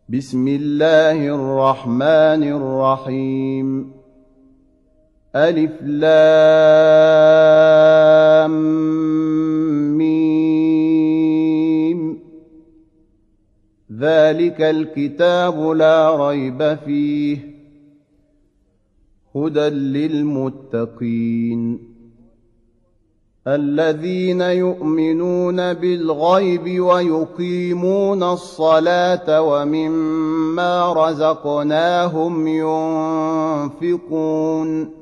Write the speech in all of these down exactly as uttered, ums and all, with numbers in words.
بسم الله الرحمن الرحيم. ألف لام ميم. ذلك الكتاب لا ريب فيه هدى للمتقين الذين يؤمنون بالغيب ويقيمون الصلاة ومما رزقناهم ينفقون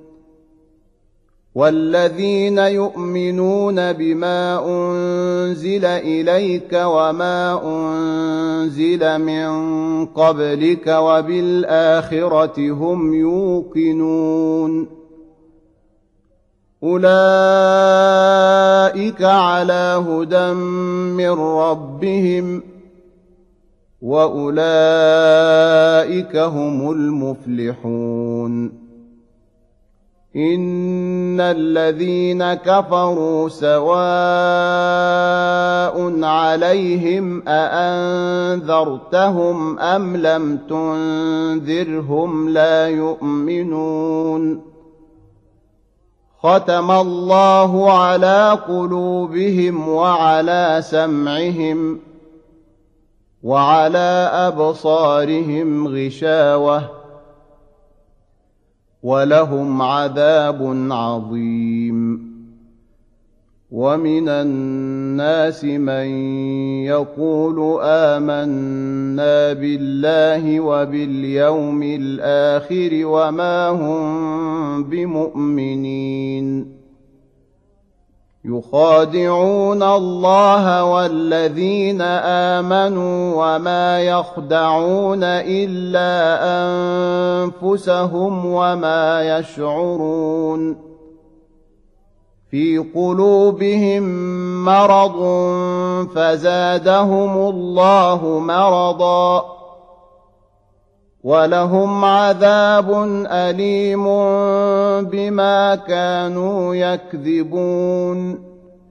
والذين يؤمنون بما أنزل إليك وما أنزل من قبلك وبالآخرة هم يوقنون أولئك على هدى من ربهم وأولئك هم المفلحون. إن الذين كفروا سواء عليهم أأنذرتهم أم لم تنذرهم لا يؤمنون. ختم الله على قلوبهم وعلى سمعهم وعلى أبصارهم غشاوة ولهم عذاب عظيم. ومن الناس من يقول آمنا بالله وباليوم الآخر وما هم بمؤمنين يخادعون الله والذين آمنوا وما يخدعون إلا أنفسهم وما يشعرون. في قلوبهم مرض فزادهم الله مرضا ولهم عذاب أليم بما كانوا يكذبون.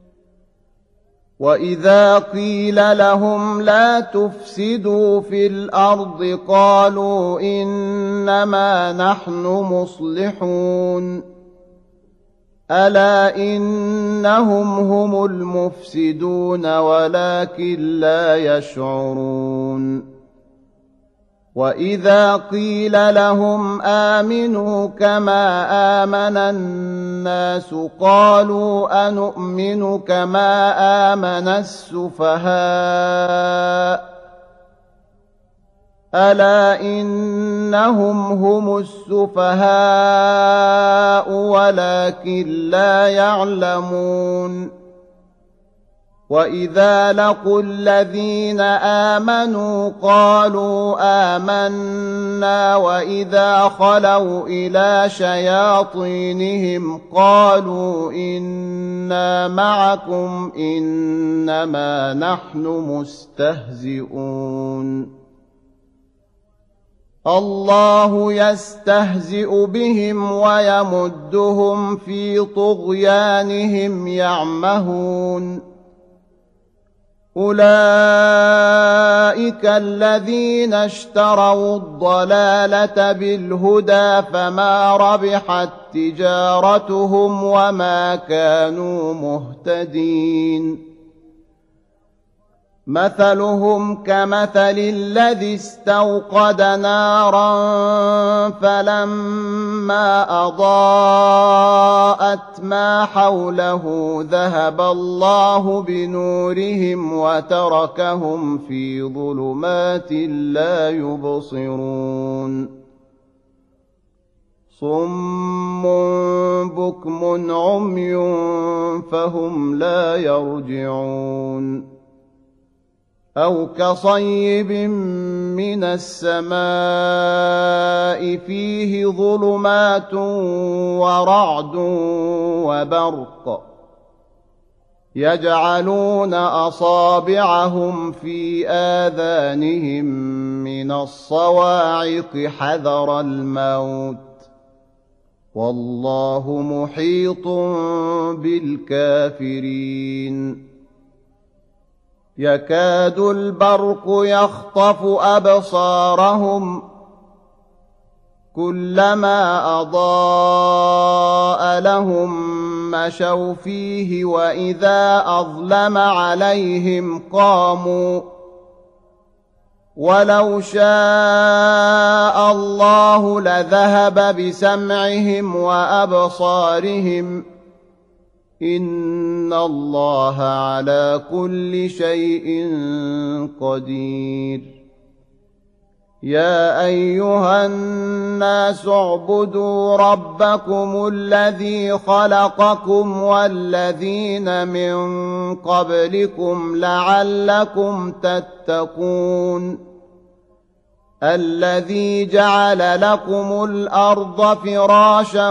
وإذا قيل لهم لا تفسدوا في الأرض قالوا إنما نحن مصلحون ألا إنهم هم المفسدون ولكن لا يشعرون. وإذا قيل لهم آمنوا كما آمن الناس قالوا أنؤمن كما آمن السفهاء ألا إنهم هم السفهاء ولكن لا يعلمون. وإذا لقوا الذين آمنوا قالوا آمنا وإذا خلوا إلى شياطينهم قالوا إنا معكم إنما نحن مستهزئون. الله يستهزئ بهم ويمدهم في طغيانهم يعمهون. أولئك الذين اشتروا الضلالة بالهدى فما ربحت تجارتهم وما كانوا مهتدين. مثلهم كمثل الذي استوقد نارا فلما أضاءت ما حوله ذهب الله بنورهم وتركهم في ظلمات لا يبصرون. صم بكم عمي فهم لا يرجعون. أو كصيب من السماء فيه ظلمات ورعد وبرق يجعلون أصابعهم في آذانهم من الصواعق حذر الموت والله محيط بالكافرين. يكاد البرق يخطف أبصارهم كلما أضاء لهم مشوا فيه وإذا أظلم عليهم قاموا ولو شاء الله لذهب بسمعهم وأبصارهم إن الله على كل شيء قدير يا أيها الناس اعبدوا ربكم الذي خلقكم والذين من قبلكم لعلكم تتقون الذي جعل لكم الأرض فراشا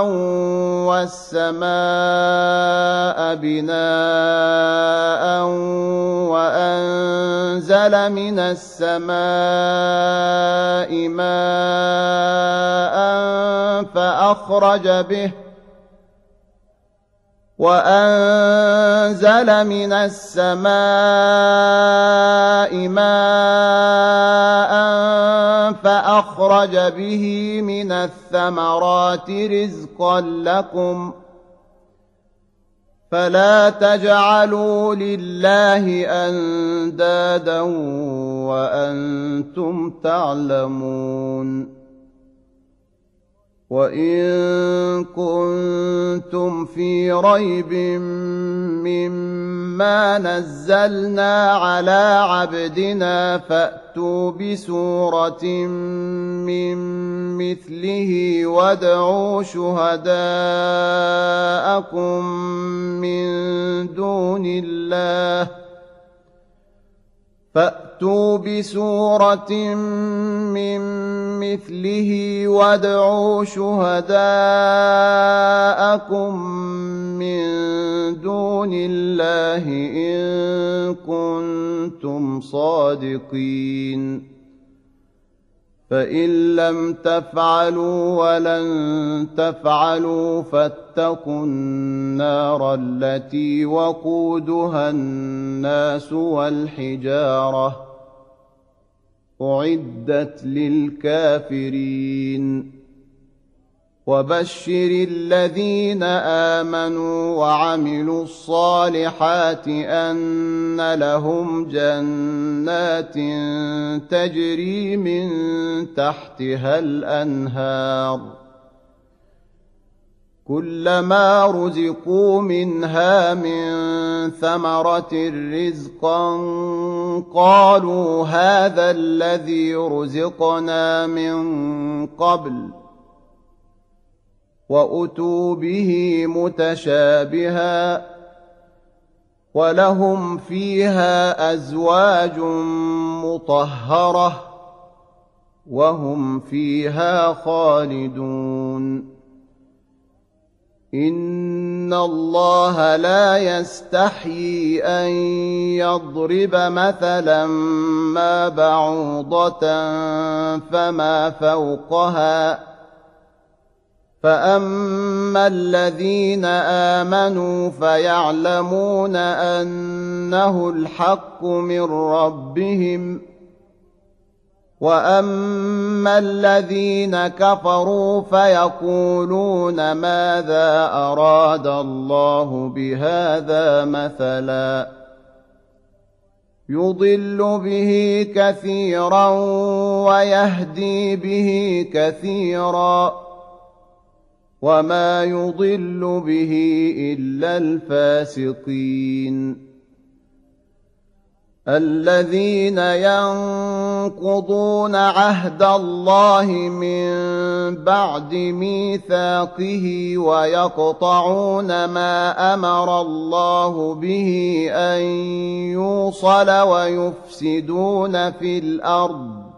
والسماء بناء وأنزل من السماء ماء فأخرج به وأنزل من السماء ماء فأخرج به من الثمرات رزقا لكم فلا تجعلوا لله أندادا وأنتم تعلمون وإن كنتم في ريب مما نزلنا على عبدنا فأتوا بسورة من مثله وادعوا شهداءكم من دون الله فأتوا بسورة من مثله وادعوا شهداءكم من دون الله إن كنتم صادقين فإن لم تفعلوا ولن تفعلوا فاتقوا النار التي وقودها الناس والحجارة أعدت للكافرين وبشر الذين آمنوا وعملوا الصالحات أن لهم جنات تجري من تحتها الأنهار كلما رزقوا منها من ثمرة رزقا قالوا هذا الذي رزقنا من قبل وأتوا به متشابها ولهم فيها أزواج مطهرة وهم فيها خالدون إن الله لا يستحيي أن يضرب مثلا ما بعوضة فما فوقها فأما الذين آمنوا فيعلمون أنه الحق من ربهم وأما الذين كفروا فيقولون ماذا أراد الله بهذا مثلا يضل به كثيرا ويهدي به كثيرا وما يضل به إلا الفاسقين الذين ينقضون عهد الله من بعد ميثاقه ويقطعون ما أمر الله به أن يوصل ويفسدون في الأرض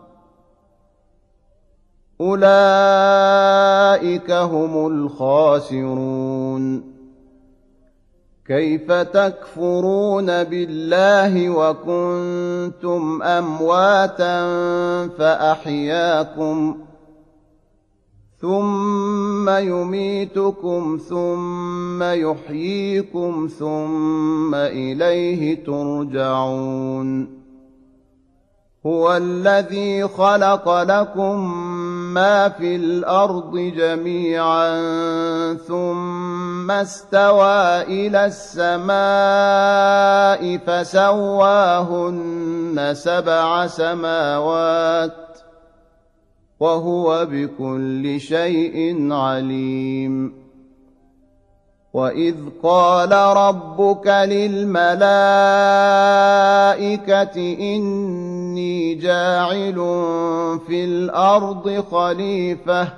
أولئك هم الخاسرون كيف تكفرون بالله وكنتم أمواتا فأحياكم ثم يميتكم ثم يحييكم ثم إليه ترجعون هو الذي خلق لكم ما في الأرض جميعا ثم استوى إلى السماء فسواهن سبع سماوات وهو بكل شيء عليم وإذ قال ربك للملائكة إني جاعل في الأرض خليفة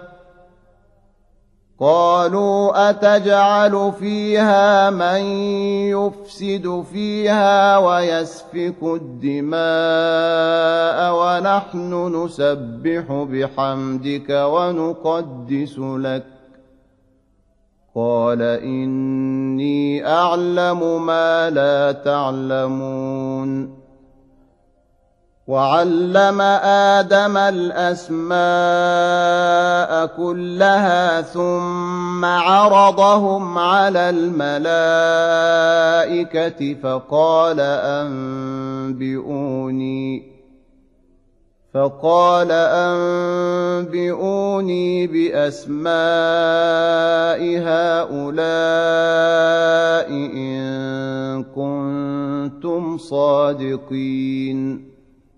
قالوا أتجعل فيها من يفسد فيها ويسفك الدماء ونحن نسبح بحمدك ونقدس لك قال إني أعلم ما لا تعلمون وعلم آدم الأسماء كلها ثم عرضهم على الملائكة فقال أنبئوني فقال أنبئوني بأسماء هؤلاء إن كنتم صادقين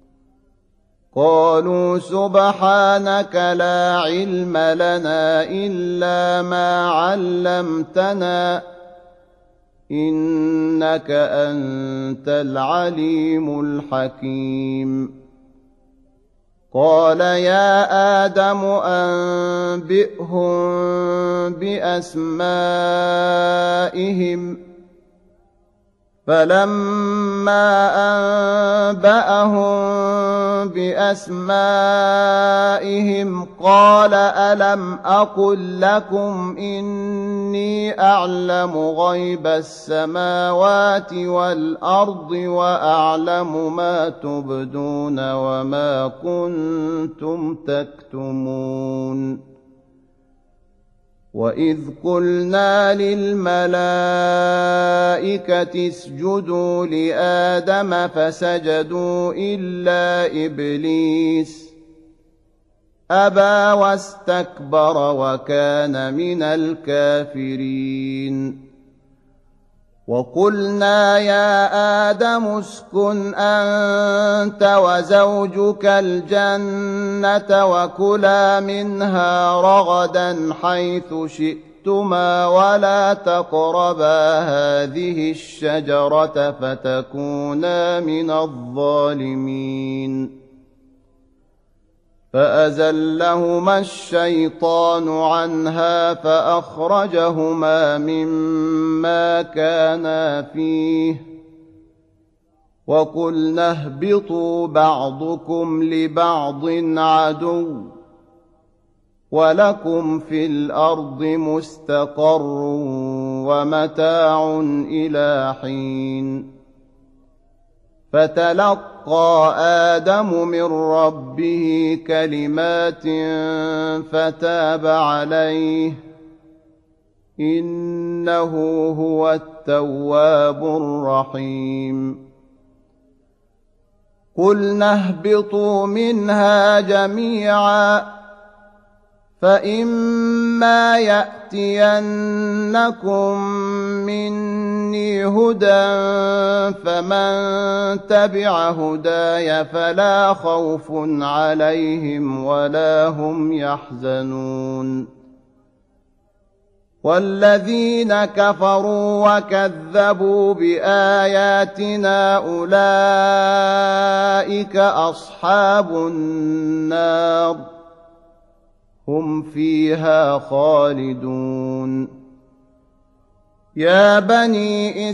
قالوا سبحانك لا علم لنا إلا ما علمتنا إنك أنت العليم الحكيم قال يا آدم أنبئهم بأسمائهم فلما أنبأهم بأسمائهم قال ألم أقل لكم إني أعلم غيب السماوات والأرض وأعلم ما تبدون وما كنتم تكتمون وإذ قلنا للملائكة اسجدوا لآدم فسجدوا إلا إبليس أبى واستكبر وكان من الكافرين وقلنا يا آدم اسكن أنت وزوجك الجنة وكلا منها رغدا حيث شئتما ولا تقربا هذه الشجرة فتكونا من الظالمين فأزلهما الشيطان عنها فأخرجهما مما كانا فيه وقلنا اهبطوا بعضكم لبعض عدو ولكم في الأرض مستقر ومتاع إلى حين فتلقى آدم من ربه كلمات فتاب عليه إنه هو التواب الرحيم قلنا اهبطوا منها جميعا فإما يأتينكم مني هدى فمن تبع هداي فلا خوف عليهم ولا هم يحزنون والذين كفروا وكذبوا بآياتنا أولئك أصحاب النار هم فيها خالدون يا بني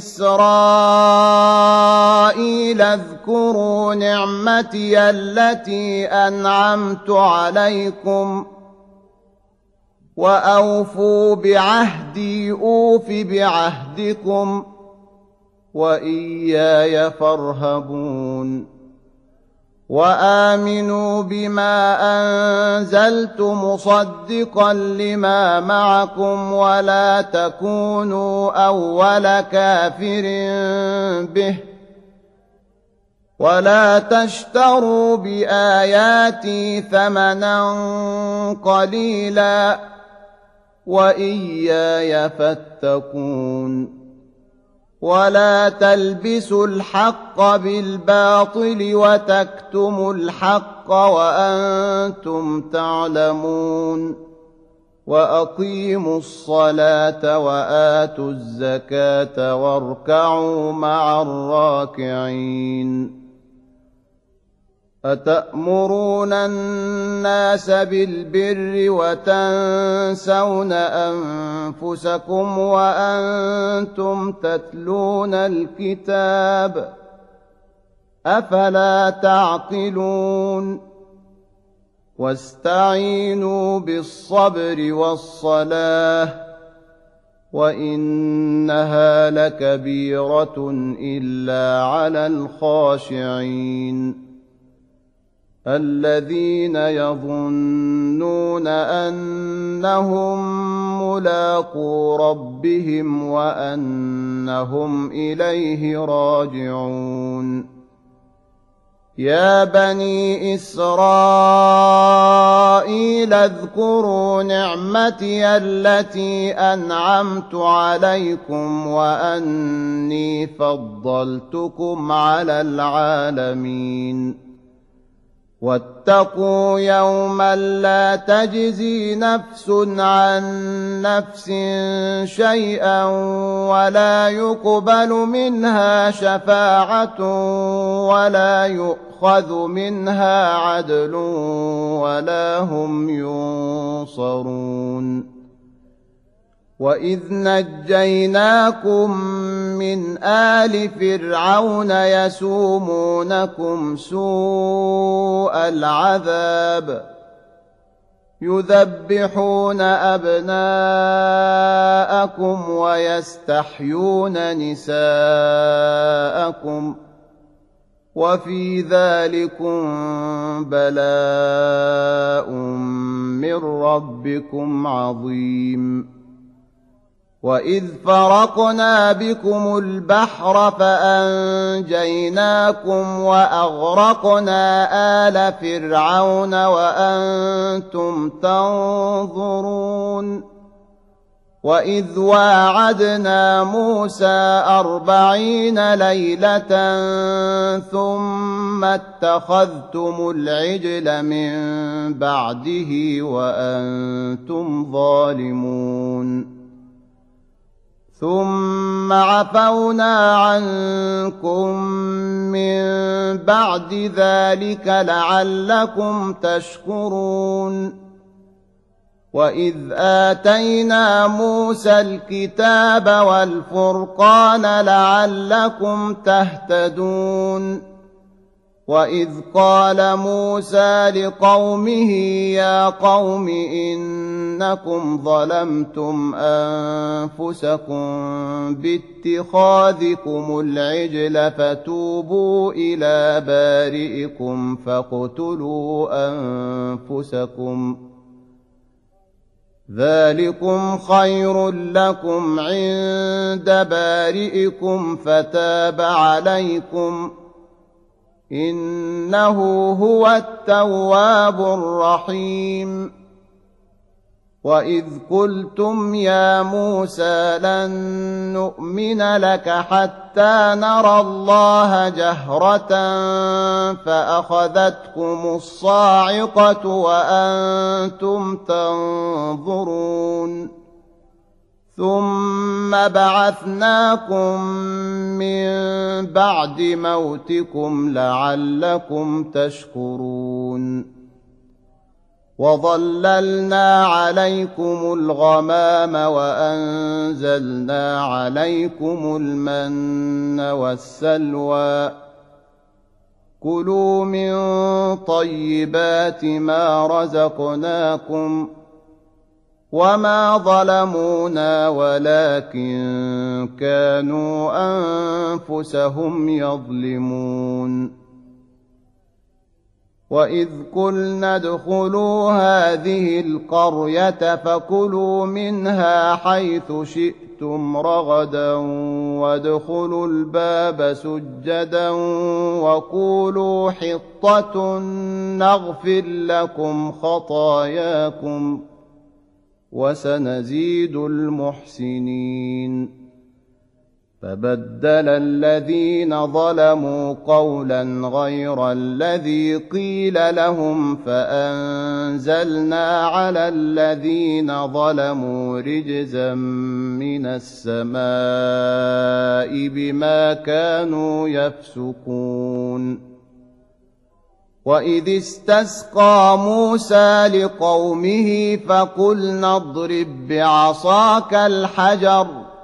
إسرائيل اذكروا نعمتي التي أنعمت عليكم وأوفوا بعهدي أوف بعهدكم وإياي فارهبون وآمنوا بما أنزلت مصدقا لما معكم ولا تكونوا أول كافر به ولا تشتروا بآياتي ثمنا قليلا وإياي فاتقون ولا تلبسوا الحق بالباطل وتكتموا الحق وأنتم تعلمون وأقيموا الصلاة وآتوا الزكاة واركعوا مع الراكعين أتأمرون الناس بالبر وتنسون أنفسكم وأنتم تتلون الكتاب أفلا تعقلون واستعينوا بالصبر والصلاة وإنها لكبيرة إلا على الخاشعين الذين يظنون أنهم ملاقو ربهم وأنهم إليه راجعون يا بني إسرائيل اذكروا نعمتي التي أنعمت عليكم وأني فضلتكم على العالمين واتقوا يوما لا تجزي نفس عن نفس شيئا ولا يقبل منها شفاعة ولا يؤخذ منها عدل ولا هم ينصرون وإذ نجيناكم من آل فرعون يسومونكم سوء العذاب يذبحون أبناءكم ويستحيون نساءكم وفي ذلكم بلاء من ربكم عظيم وإذ فرقنا بكم البحر فأنجيناكم وأغرقنا آل فرعون وأنتم تنظرون وإذ واعدنا موسى أربعين ليلة ثم اتخذتم العجل من بعده وأنتم ظالمون ثم عفونا عنكم من بعد ذلك لعلكم تشكرون وإذ آتينا موسى الكتاب والفرقان لعلكم تهتدون وإذ قال موسى لقومه يا قوم إنكم ظلمتم أنفسكم باتخاذكم العجل فتوبوا إلى بارئكم فاقتلوا أنفسكم ذلكم خير لكم عند بارئكم فتاب عليكم إنه هو التواب الرحيم وإذ قلتم يا موسى لن نؤمن لك حتى نرى الله جهرة فأخذتكم الصاعقة وأنتم تنظرون ثم بعثناكم من بعد موتكم لعلكم تشكرون وظللنا عليكم الغمام وأنزلنا عليكم المن والسلوى كلوا من طيبات ما رزقناكم وما ظلمونا ولكن كانوا أنفسهم يظلمون وإذ قلنا ادخلوا هذه القرية فكلوا منها حيث شئتم رغدا وادخلوا الباب سجدا وقولوا حطة نغفر لكم خطاياكم وسنزيد المحسنين. فبدل الذين ظلموا قولا غير الذي قيل لهم فأنزلنا على الذين ظلموا رجزا من السماء بما كانوا يفسقون. وإذ استسقى موسى لقومه فقلنا اضرب بعصاك الحجر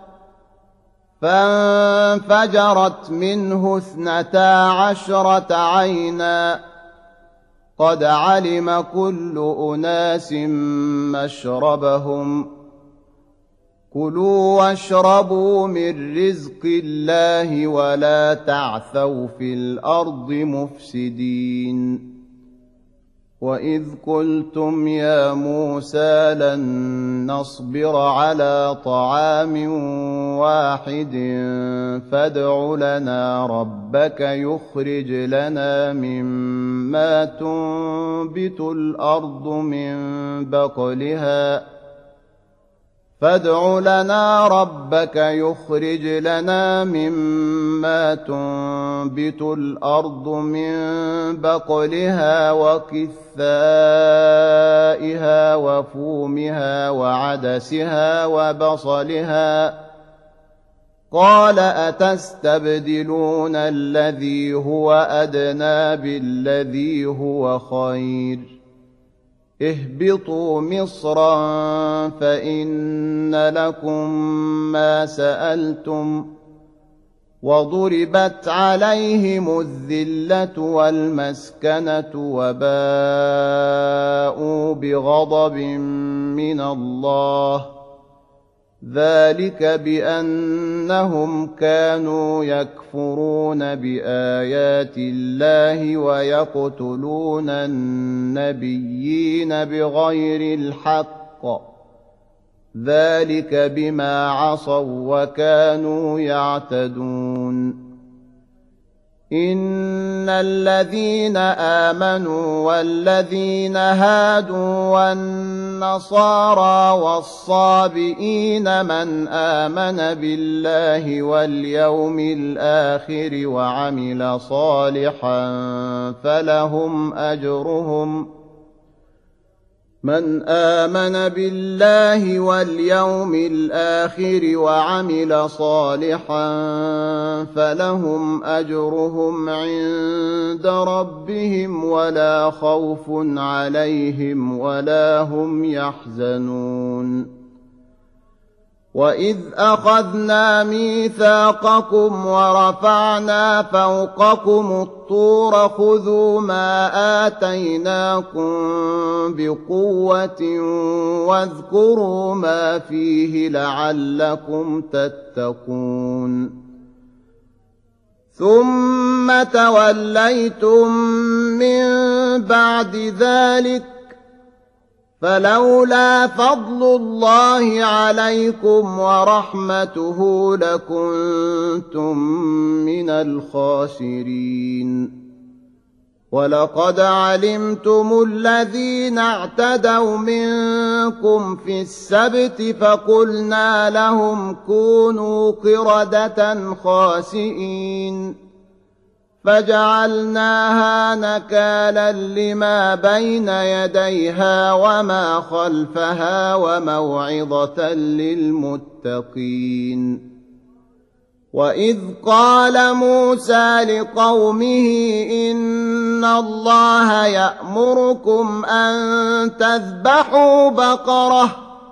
فانفجرت منه اثنتا عشرة عينا قد علم كل أناس مشربهم كلوا واشربوا من رزق الله ولا تعثوا في الأرض مفسدين. وإذ قلتم يا موسى لن نصبر على طعام واحد فادع لنا ربك يخرج لنا مما تنبت الأرض من بقلها فادع لنا ربك يخرج لنا مما تنبت الأرض من بقلها وكثائها وفومها وعدسها وبصلها قال أتستبدلون الذي هو أدنى بالذي هو خير اهبطوا مصرا فإن لكم ما سألتم وضربت عليهم الذلة والمسكنة وباءوا بغضب من الله ذلك بأنهم كانوا يكفرون بآيات الله ويقتلون النبيين بغير الحق ذلك بما عصوا وكانوا يعتدون. إن الذين آمنوا والذين هادوا والنصارى والصابئين من آمن بالله واليوم الآخر وعمل صالحا فلهم أجرهم من آمن بالله واليوم الآخر وعمل صالحا فلهم أجرهم عند ربهم ولا خوف عليهم ولا هم يحزنون. وإذ أخذنا ميثاقكم ورفعنا فوقكم الطور خذوا ما آتيناكم بقوة واذكروا ما فيه لعلكم تتقون. ثم توليتم من بعد ذلك فلولا فضل الله عليكم ورحمته لكنتم من الخاسرين. ولقد علمتم الذين اعتدوا منكم في السبت فقلنا لهم كونوا قردة خاسئين فجعلناها نكالا لما بين يديها وما خلفها وموعظة للمتقين. وإذ قال موسى لقومه إن الله يأمركم أن تذبحوا بقرة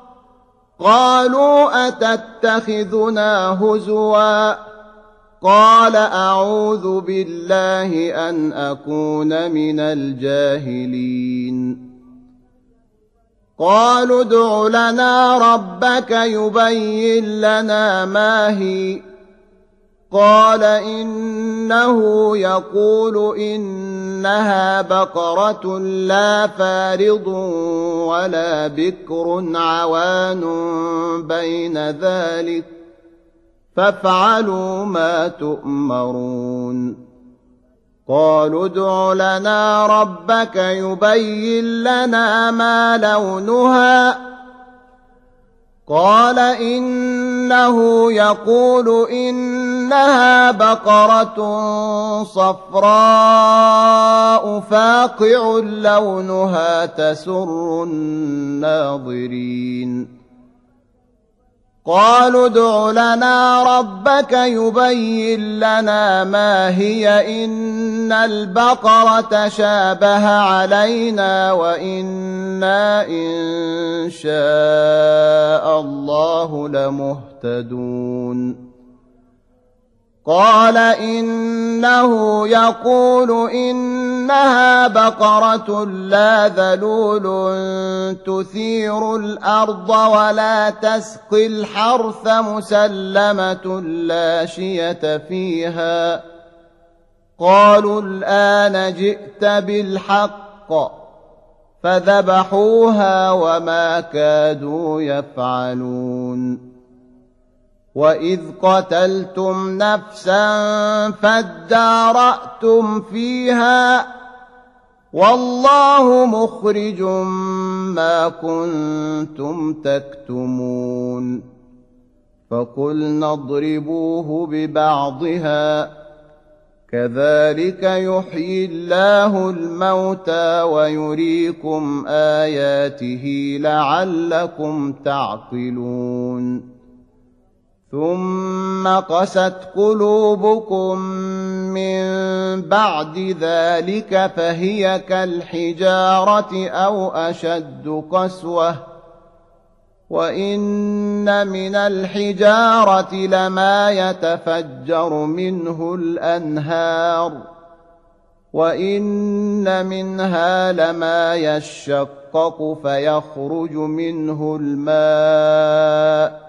قالوا أتتخذنا هزوا قال أعوذ بالله أن أكون من الجاهلين. قالوا ادع لنا ربك يبين لنا ما هي قال إنه يقول إنها بقرة لا فارض ولا بكر عوان بين ذلك فافعلوا ما تؤمرون قالوا ادع لنا ربك يبين لنا ما لونها قال إنه يقول إنها بقرة صفراء فاقع لونها تسر الناظرين قالوا ادع لنا ربك يبين لنا ما هي إن البقرة شابه علينا وإنا إن شاء الله لمهتدون قال إنه يقول إنها بقرة لا ذلول تثير الأرض ولا تسقي الحرث مسلمة لا شية فيها قالوا الآن جئت بالحق فذبحوها وما كادوا يفعلون وإذ قتلتم نفسا فادارأتم فيها والله مخرج ما كنتم تكتمون فقلنا اضربوه ببعضها كذلك يحيي الله الموتى ويريكم آياته لعلكم تعقلون ثم قست قلوبكم من بعد ذلك فهي كالحجارة أو أشد قسوة وإن من الحجارة لما يتفجر منه الأنهار وإن منها لما يشقق فيخرج منه الماء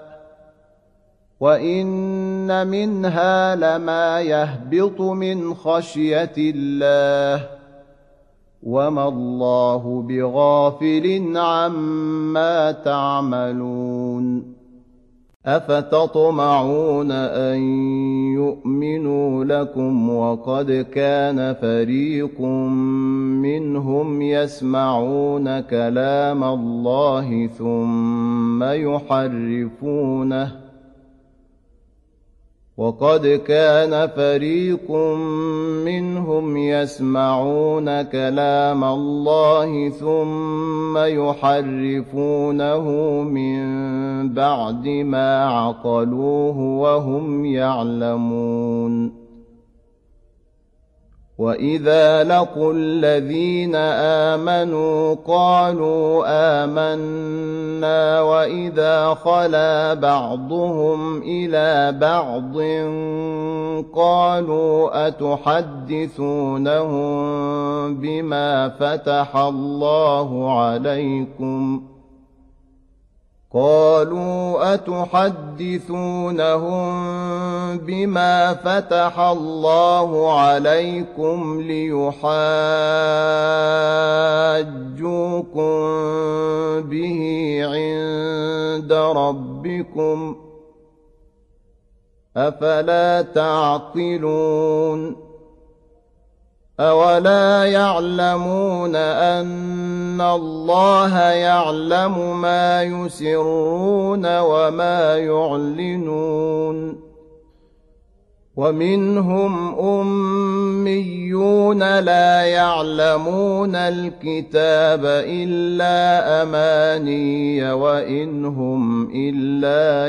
وإن منها لما يهبط من خشية الله وما الله بغافل عما تعملون أفتطمعون أن يؤمنوا لكم وقد كان فريق منهم يسمعون كلام الله ثم يحرفونه وقد كان فريق منهم يسمعون كلام الله ثم يحرفونه من بعد ما عقلوه وهم يعلمون وإذا لقوا الذين آمنوا قالوا آمنا وإذا خلا بعضهم إلى بعض قالوا أتحدثونهم بما فتح الله عليكم قالوا أتحدثونهم بما فتح الله عليكم ليحاجوكم به عند ربكم أفلا تعقلون أولا يعلمون أن الله يعلم ما يسرون وما يعلنون ومنهم أميون لا يعلمون الكتاب إلا أماني وإن هم إلا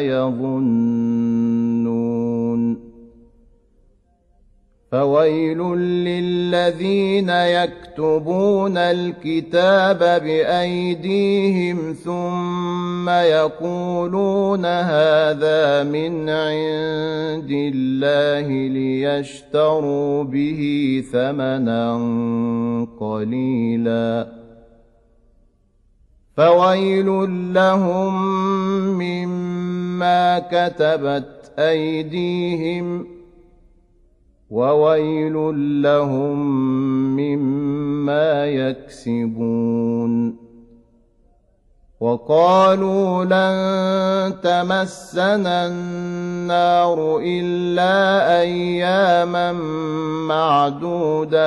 يظنون فويل للذين يكتبون الكتاب بأيديهم ثم يقولون هذا من عند الله ليشتروا به ثمنا قليلا فويل لهم مما كتبت أيديهم وويل لهم مما يكسبون. وقالوا لن تمسنا النار إلا أياما معدودة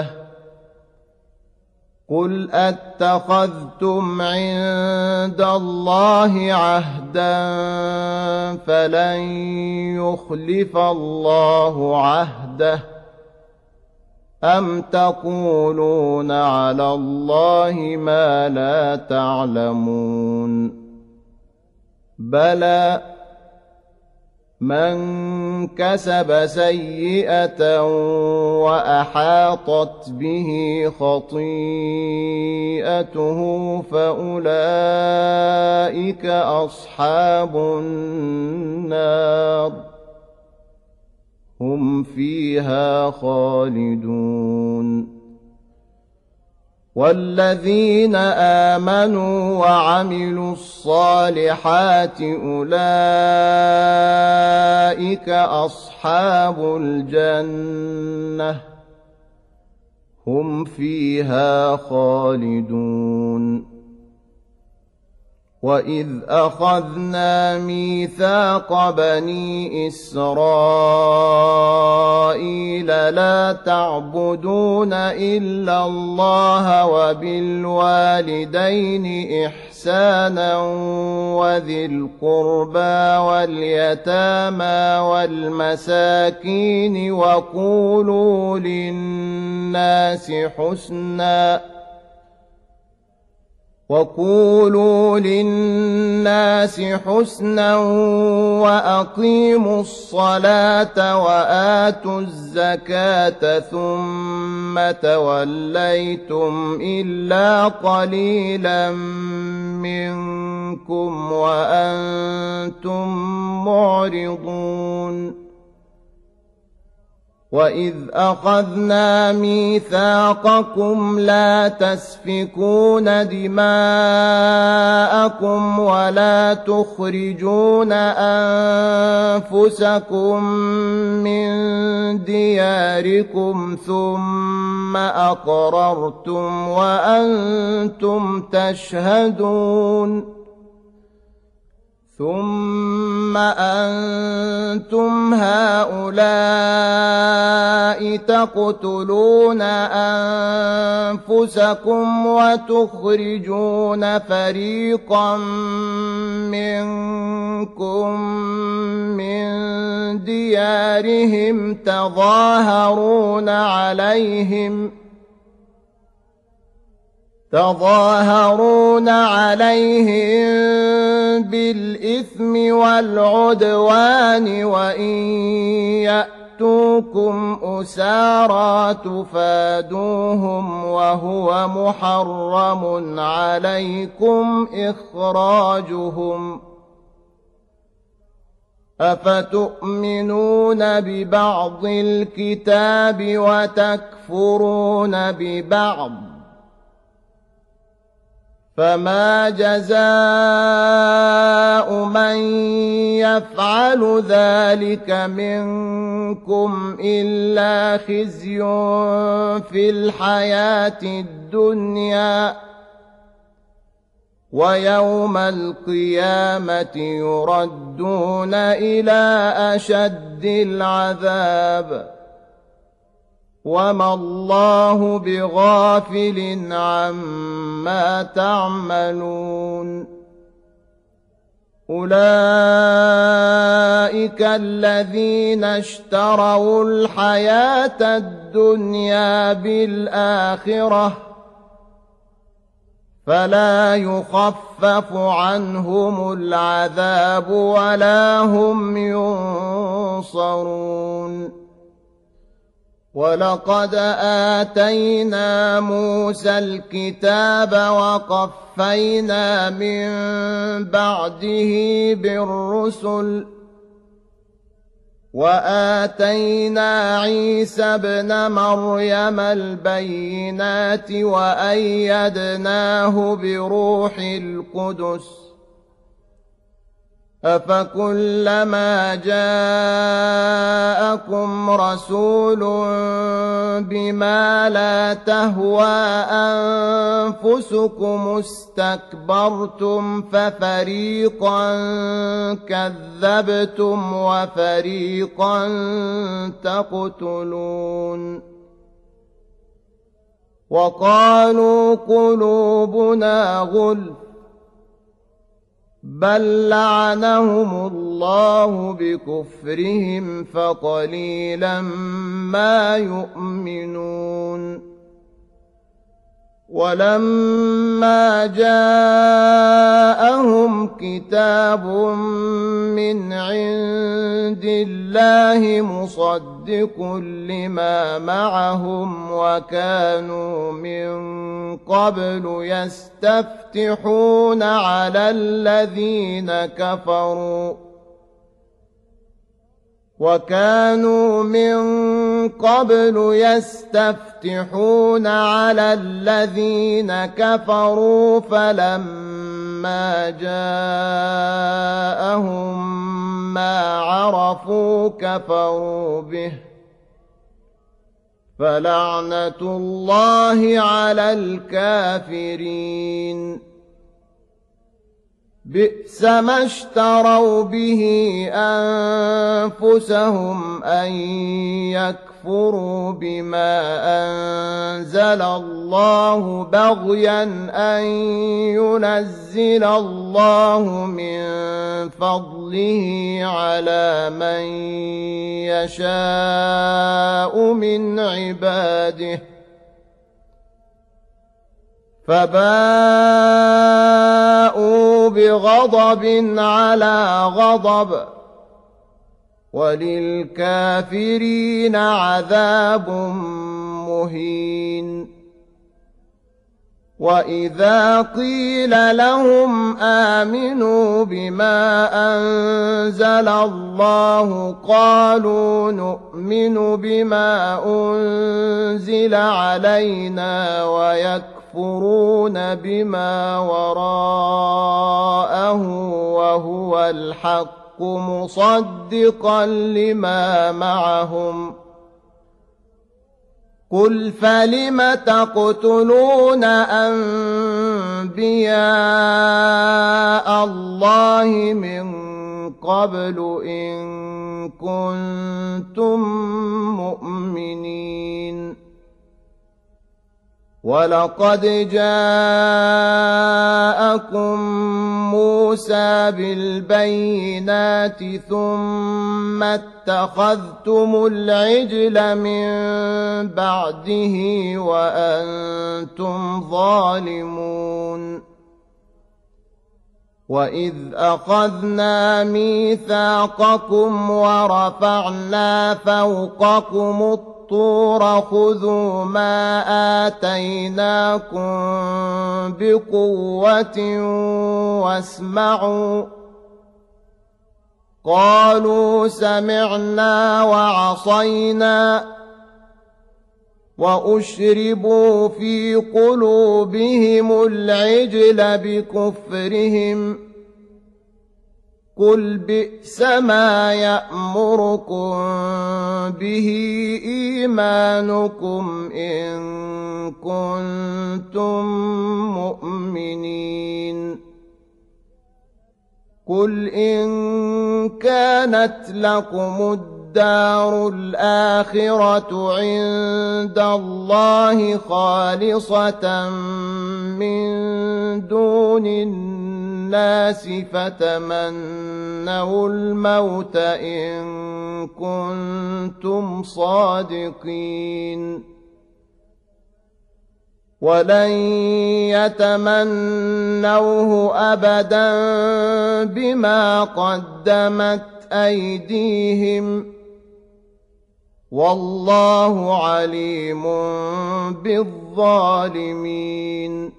قل أتخذتم عند الله عهدا فلن يخلف الله عهده أم تقولون على الله ما لا تعلمون. بلى من كسب سيئة وأحاطت به خطيئته فأولئك أصحاب النار هم فيها خالدون. والذين آمنوا وعملوا الصالحات أولئك أصحاب الجنة هم فيها خالدون. وإذ أخذنا ميثاق بني إسرائيل لا تعبدون إلا الله وبالوالدين إحسانا وذي القربى واليتامى والمساكين وقولوا للناس حسنا وقولوا للناس حسنا وأقيموا الصلاة وآتوا الزكاة ثم توليتم إلا قليلا منكم وأنتم معرضون. وإذ أخذنا ميثاقكم لا تسفكون دماءكم ولا تخرجون أنفسكم من دياركم ثم أقررتم وأنتم تشهدون. ثم أنتم هؤلاء تقتلون أنفسكم وتخرجون فريقا منكم من ديارهم تظاهرون عليهم تظاهرون عليهم بالإثم والعدوان وإن يأتوكم أسارى تفادوهم وهو محرم عليكم إخراجهم. أفتؤمنون ببعض الكتاب وتكفرون ببعض فما جزاء من يفعل ذلك منكم إلا خزي في الحياة الدنيا ويوم القيامة يردون إلى أشد العذاب وما الله بغافل عما تعملون. أولئك الذين اشتروا الحياة الدنيا بالآخرة فلا يخفف عنهم العذاب ولا هم ينصرون. ولقد آتينا موسى الكتاب وقفينا من بعده بالرسل وآتينا عيسى ابن مريم البينات وأيدناه بروح القدس أفكلما جاءكم رسول بما لا تهوى أنفسكم استكبرتم ففريقا كذبتم وفريقا تقتلون وقالوا قلوبنا غلف بل لعنهم الله بكفرهم فقليلا ما يؤمنون ولما جاءهم كتاب من عند الله مصدق لما معهم وكانوا من قبل يستفتحون على الذين كفروا وكانوا من قبل يستفتحون على الذين كفروا فلما جاءهم ما عرفوا كفروا به فلعنة الله على الكافرين بئس ما اشتروا به أنفسهم أن يكفروا بما أنزل الله بغيا أن ينزل الله من فضله على من يشاء من عباده فباءوا بغضب على غضب وللكافرين عذاب مهين وإذا قيل لهم آمنوا بما أنزل الله قالوا نؤمن بما أنزل علينا ويكفرون يكفرون بما وراءه وهو الحق مصدقا لما معهم قل فلم تقتلون أنبياء الله من قبل إن كنتم مؤمنين ولقد جاءكم موسى بالبينات ثم اتخذتم العجل من بعده وأنتم ظالمون وإذ أخذنا ميثاقكم ورفعنا فوقكم الطور الطور خذوا ما آتيناكم بقوة واسمعوا قالوا سمعنا وعصينا وأشربوا في قلوبهم العجل بكفرهم قل بئس ما يأمركم به إيمانكم إن كنتم مؤمنين قل إن كانت لكم الدار الآخرة عند الله خالصة من دون الناس فتمنوا الموت إن كنتم صادقين ولن يتمنوه أبدا بما قدمت أيديهم والله عليم بالظالمين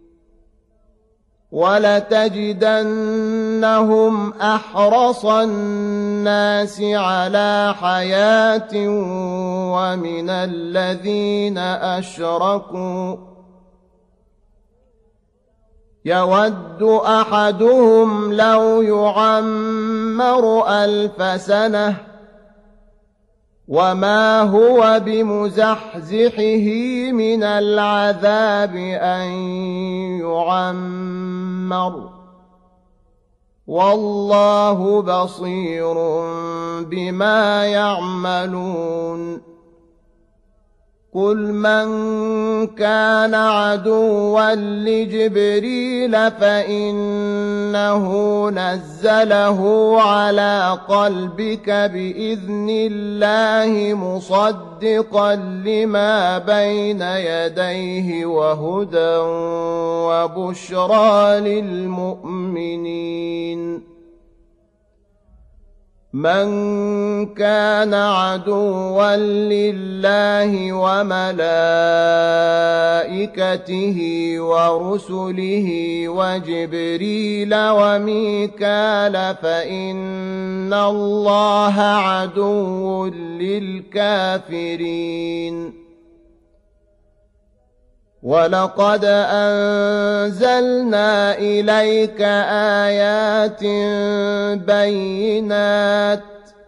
ولتجدنهم أحرص الناس على حياة ومن الذين أشركوا يود أحدهم لو يعمر ألف سنة وما هو بمزحزحه من العذاب أن يعمر والله بصير بما يعملون قل من كان عدوا لجبريل فإنه نزله على قلبك بإذن الله مصدقا لما بين يديه وهدى وبشرى للمؤمنين من كان عدوا لله وملائكته ورسله وجبريل وميكال فإن الله عدو للكافرين ولقد أنزلنا إليك آيات بينات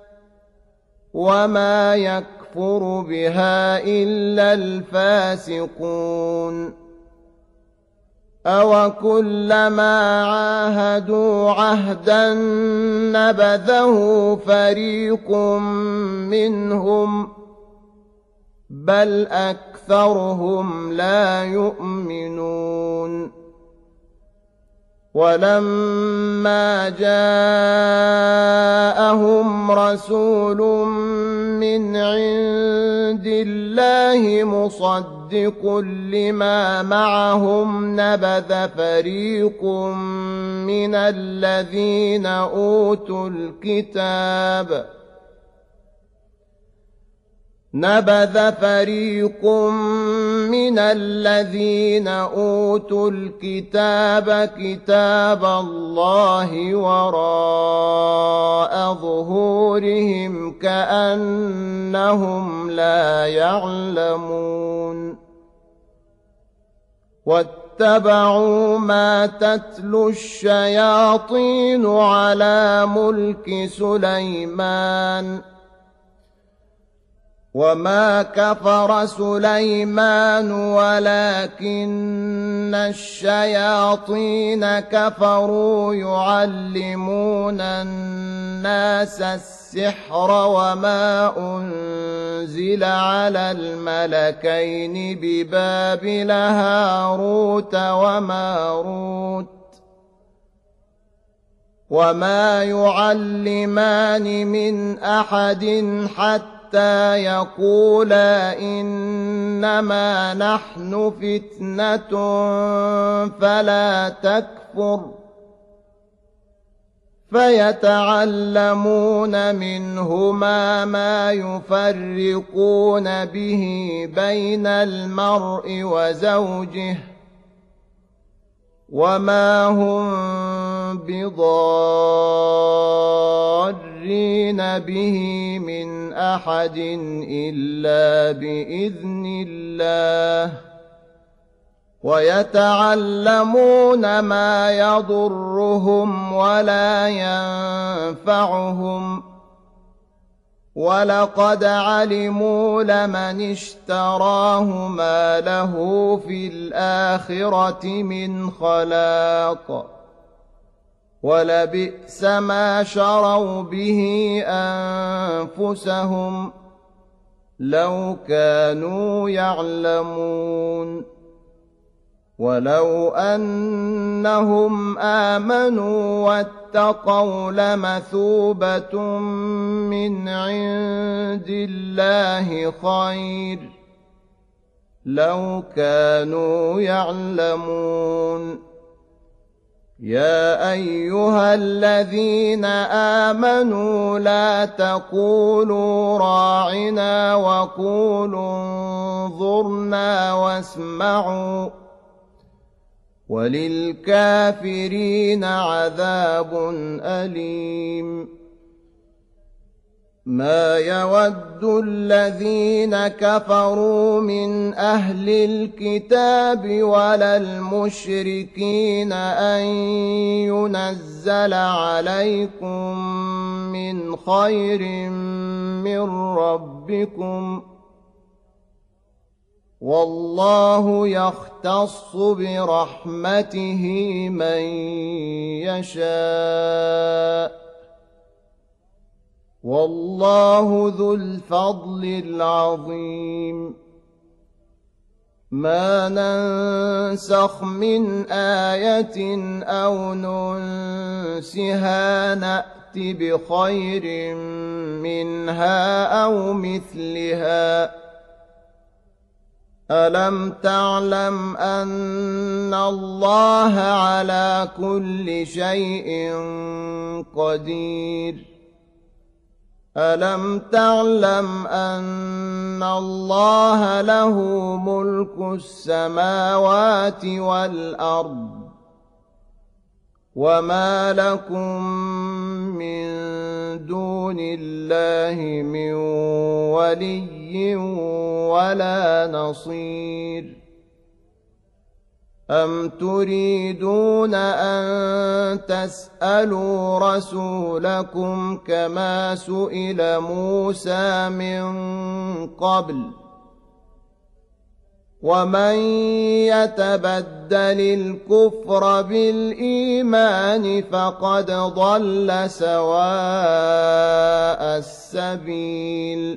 وما يكفر بها إلا الفاسقون أوكلما عاهدوا عهدا نبذه فريق منهم بل أكثرهم لا يؤمنون ولما جاءهم رسول من عند الله مصدق لما معهم نبذ فريق من الذين أوتوا الكتاب نبذ فريق من الذين أوتوا الكتاب كتاب الله وراء ظهورهم كأنهم لا يعلمون واتبعوا ما تتلو الشياطين على ملك سليمان وما كفر سليمان ولكن الشياطين كفروا يعلمون الناس السحر وما أنزل على الملكين ببابل هاروت وماروت وما يعلمان من أحد حتى حتى يقولا إنما نحن فتنة فلا تكفر فيتعلمون منهما ما يفرقون به بين المرء وزوجه وما هم بضارين به من أحد إلا بإذن الله ويتعلمون ما يضرهم ولا ينفعهم ولقد علموا لمن اشتراه ما له في الآخرة من خلاق ولبئس ما شروا به أنفسهم لو كانوا يعلمون ولو أنهم آمنوا واتقوا لمثوبة من عند الله خير لو كانوا يعلمون يا أيها الذين آمنوا لا تقولوا راعنا وقولوا انظرنا واسمعوا وللكافرين عذاب أليم ما يود الذين كفروا من أهل الكتاب ولا المشركين أن ينزل عليكم من خير من ربكم، والله يختص برحمته من يشاء، والله ذو الفضل العظيم. ما ننسخ من آية أو ننسها نأت بخير منها أو مثلها. ألم تعلم أن الله على كل شيء قدير؟ ألم تعلم أن الله له ملك السماوات والأرض، وما لكم من دون الله من ولي ولا نصير. أم تريدون أن تسألوا رسولكم كما سئل موسى من قبل؟ ومن يتبدل الكفر بالإيمان فقد ضل سواء السبيل.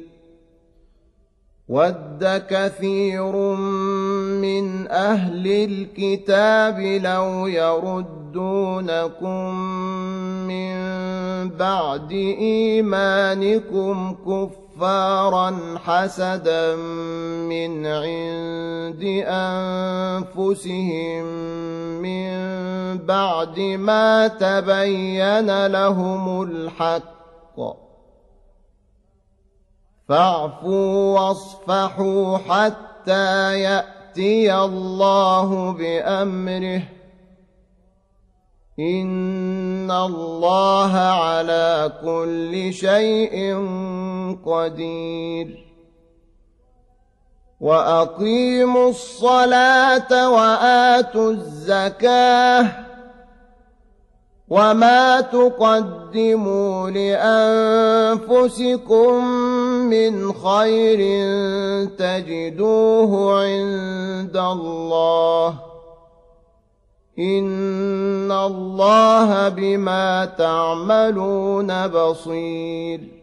ود كثير من أهل الكتاب لو يردونكم من بعد إيمانكم كفارا حسدا من عند أنفسهم من بعد ما تبين لهم الحق، فاعفوا واصفحوا حتى يأتي الله بأمره، إن الله على كل شيء قدير. وأقيموا الصلاة وآتوا الزكاة، وما تقدموا لأنفسكم من خير تجدوه عند الله، إن الله بما تعملون بصير.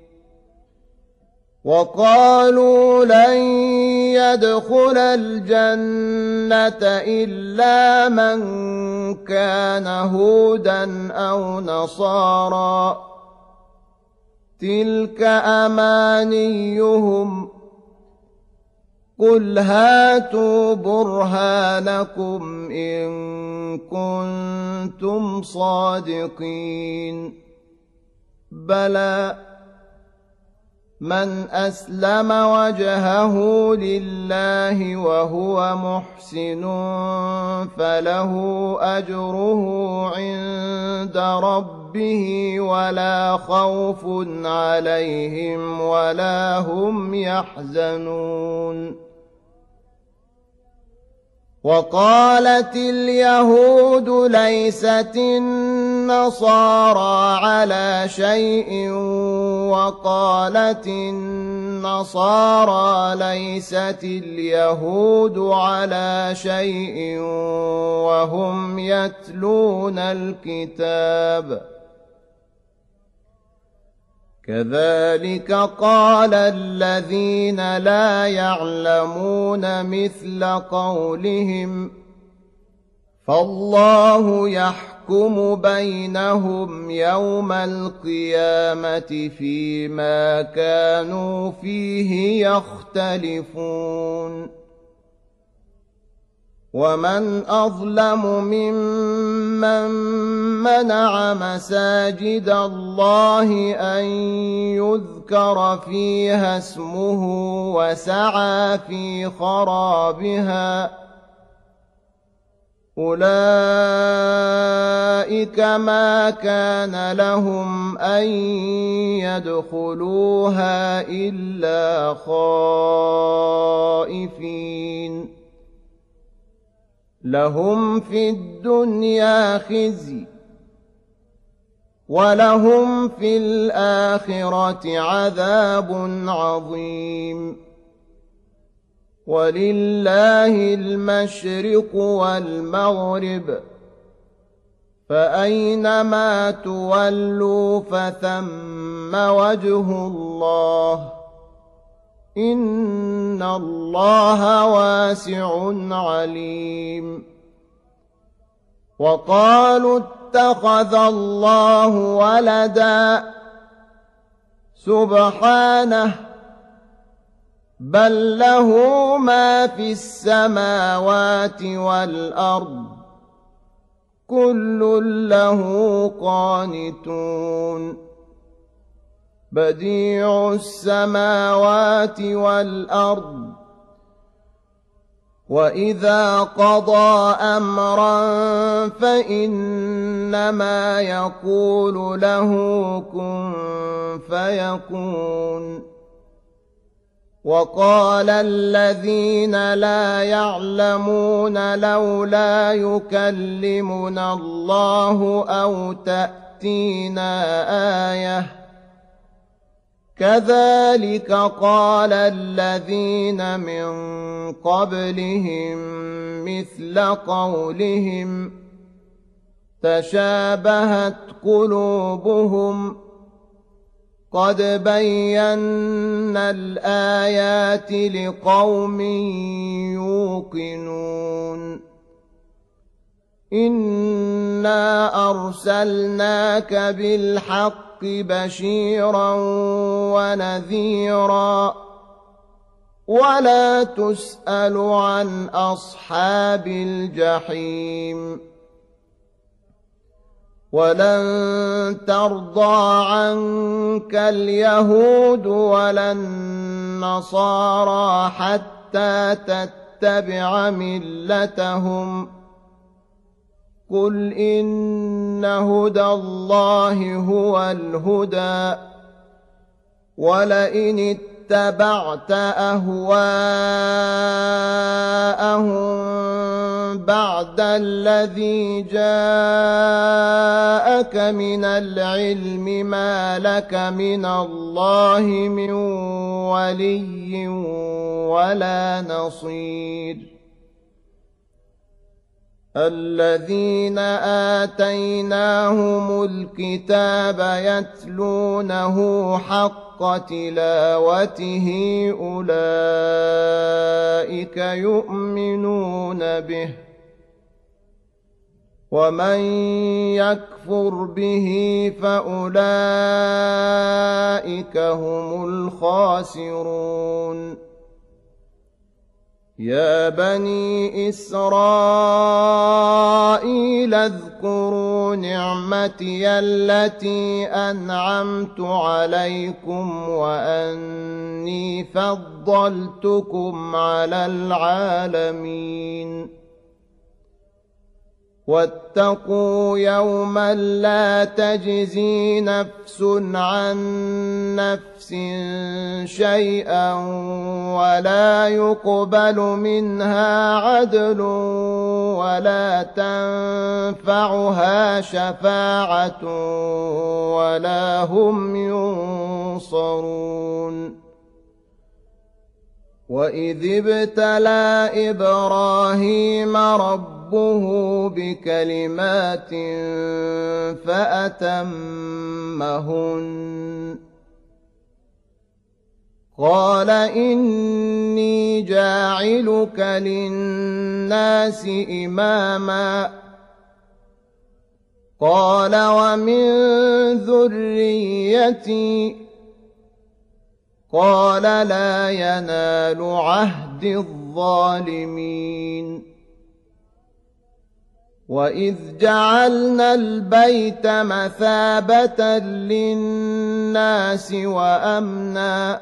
وقالوا لن يدخل الجنة إلا من كان هودا أو نصارى، تلك أمانيهم، قل هاتوا برهانكم إن كنتم صادقين. بلى من أسلم وجهه لله وهو محسن فله أجره عند ربه ولا خوف عليهم ولا هم يحزنون. وقالت اليهود ليست النصارى على شيء، وقالت النصارى ليست اليهود على شيء وهم يتلون الكتاب. كذلك قال الذين لا يعلمون مثل قولهم، فالله يحكم بينهم يوم القيامة فيما كانوا فيه يختلفون. ومن أظلم ممن منع مساجد الله أن يذكر فيها اسمه وسعى في خرابها، أولئك أولئك ما كان لهم أن يدخلوها إلا خائفين لهم في الدنيا خزي ولهم في الآخرة عذاب عظيم ولله المشرق والمغرب فأينما تولوا فثم وجه الله إن الله واسع عليم وقالوا اتخذ الله ولدا سبحانه بل له ما في السماوات والأرض كل له قانتون بديع السماوات والأرض وإذا قضى أمرا فإنما يقول له كن فيكون وقال الذين لا يعلمون لولا يكلمنا الله أو تأتينا آية كذلك قال الذين من قبلهم مثل قولهم تشابهت قلوبهم قد بينا الآيات لقوم يوقنون إنا أرسلناك بالحق بشيرا ونذيرا ولا تسأل عن أصحاب الجحيم ولن ترضى عنك اليهود ولا النصارى حتى تتبع ملتهم قل إن هدى الله هو الهدى ولئن اتبعت أهواءهم بعد الذي جاءك من العلم ما لك من الله من ولي ولا نصير الذين آتيناهم الكتاب يتلونه حق تلاوته أولئك يؤمنون به ومن يكفر به فأولئك هم الخاسرون يا بني إسرائيل اذكروا نعمتي التي أنعمت عليكم وأني فضلتكم على العالمين واتقوا يوما لا تجزي نفس عن نفس شيئا ولا يقبل منها عدل ولا تنفعها شفاعة ولا هم ينصرون وإذ ابتلى إبراهيم ربه بكلمات فأتمهن قال إني جاعلك للناس إماما قال ومن ذريتي قال لا ينال عهد الظالمين وإذ جعلنا البيت مثابة للناس وأمنا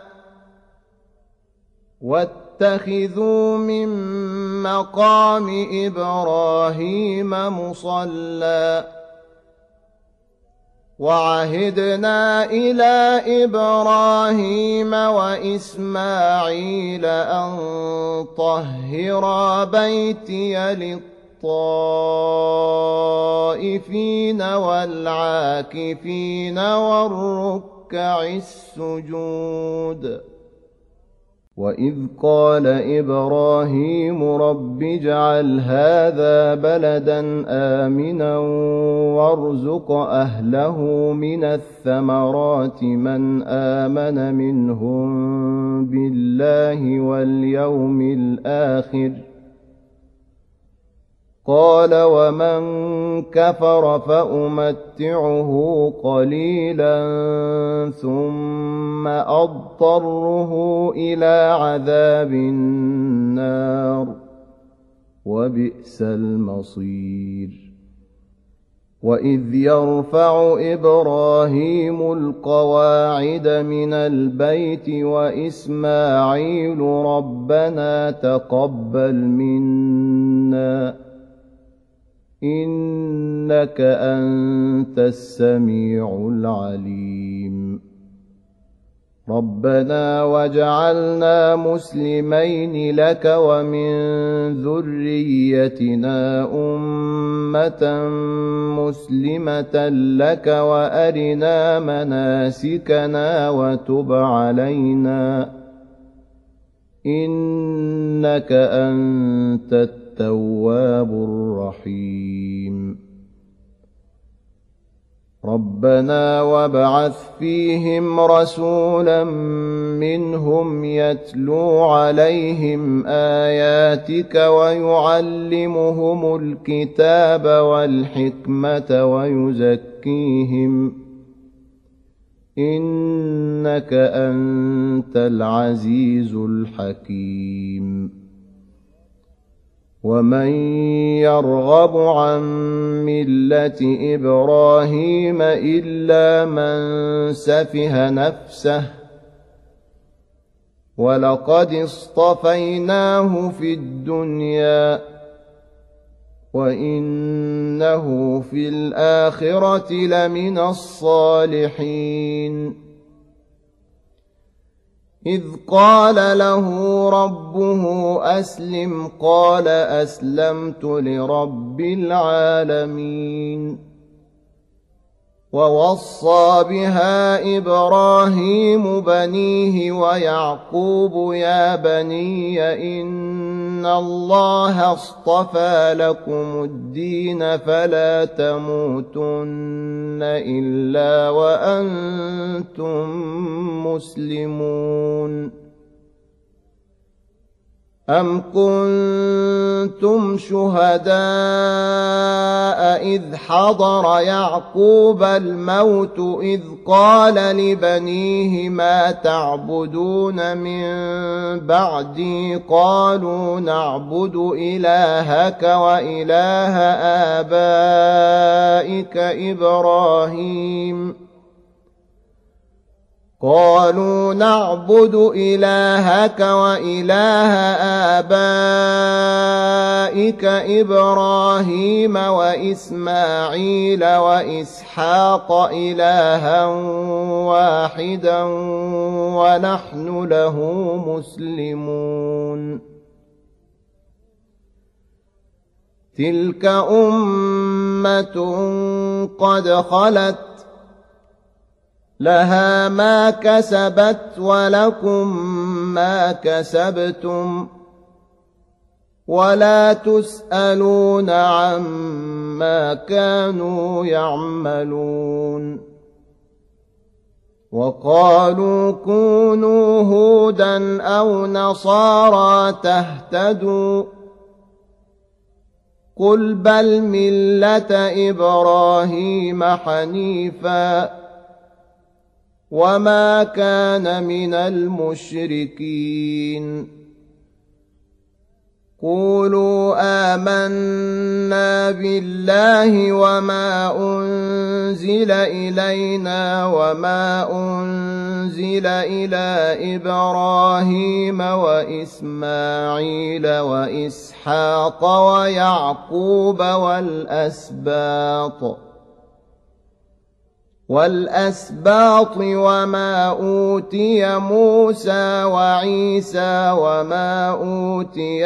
واتخذوا من مقام إبراهيم مصلى وعهدنا إلى إبراهيم وإسماعيل أن طهرا بيتي للطائفين والعاكفين والركع السجود. وإذ قال إبراهيم رب اجعل هذا بلدا آمنا وارزق أهله من الثمرات من آمن منهم بالله واليوم الآخر قال ومن كفر فأمتعه قليلا ثم أضطره إلى عذاب النار وبئس المصير. وإذ يرفع إبراهيم القواعد من البيت وإسماعيل ربنا تقبل منا إنك أنت السميع العليم. ربنا واجعلنا مسلمين لك ومن ذريتنا أمة مسلمة لك وأرنا مناسكنا وتب علينا إنك أنت التواب الرحيم. ربنا وابعث فيهم رسولا منهم يتلو عليهم آياتك ويعلمهم الكتاب والحكمة ويزكيهم إنك أنت العزيز الحكيم. ومن يرغب عن ملة إبراهيم إلا من سفه نفسه ولقد اصطفيناه في الدنيا وإنه في الآخرة لمن الصالحين. إذ قال له ربه أسلم قال أسلمت لرب العالمين. ووصى بها إبراهيم بنيه ويعقوب يا بني إن الله اصطفى لكم الدين فلا تموتن إلا وأنتم مسلمون. أم كنتم شهداء إذ حضر يعقوب الموت إذ قال لبنيه ما تعبدون من بعدي قالوا نعبد إلهك وإله آبائك إبراهيم قالوا نعبد إلهك وإله آبائك إبراهيم وإسماعيل وإسحاق إلها واحدا ونحن له مسلمون. تلك أمة قد خلت لها ما كسبت ولكم ما كسبتم ولا تسألون عما كانوا يعملون. وقالوا كونوا هودا أو نصارى تهتدوا قل بل ملة إبراهيم حنيفا وما كان من المشركين. قولوا آمنا بالله وما أنزل إلينا وما أنزل إلى إبراهيم وإسماعيل وإسحاق ويعقوب والأسباط والأسباط وما أوتي موسى وعيسى وما أوتي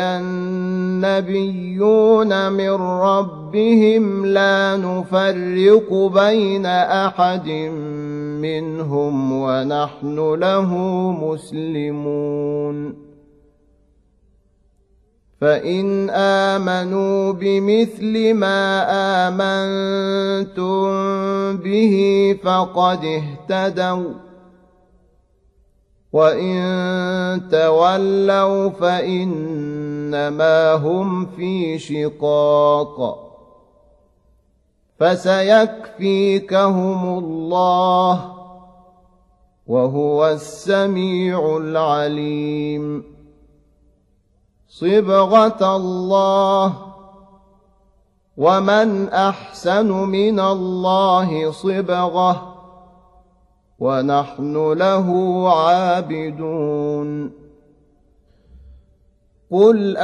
النبيون من ربهم لا نفرق بين أحد منهم ونحن له مسلمون فإن آمنوا بمثل ما آمنتم به فقد اهتدوا وإن تولوا فإنما هم في شقاق فسيكفيكهم الله وهو السميع العليم صبغة الله ومن أحسن من الله صبغة ونحن له عابدون قل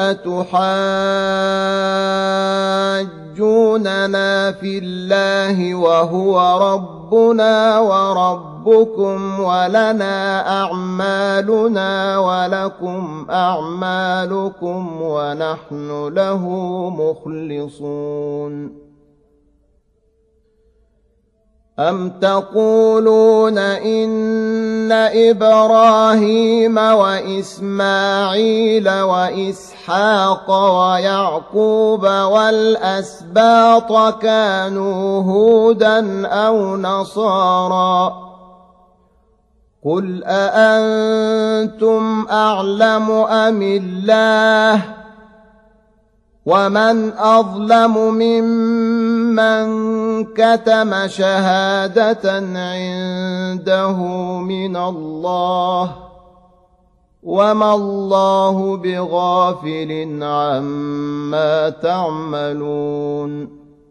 أتحاجوننا في الله وهو ربنا وربكم ولنا أعمالنا ولكم أعمالكم ونحن له مخلصون أم تقولون إن إبراهيم وإسماعيل وإسحاق ويعقوب والأسباط كانوا هودا أو نصارى قل أأنتم أعلم أم الله ومن أظلم ممن كتم شهادة عنده من الله وما الله بغافل عما تعملون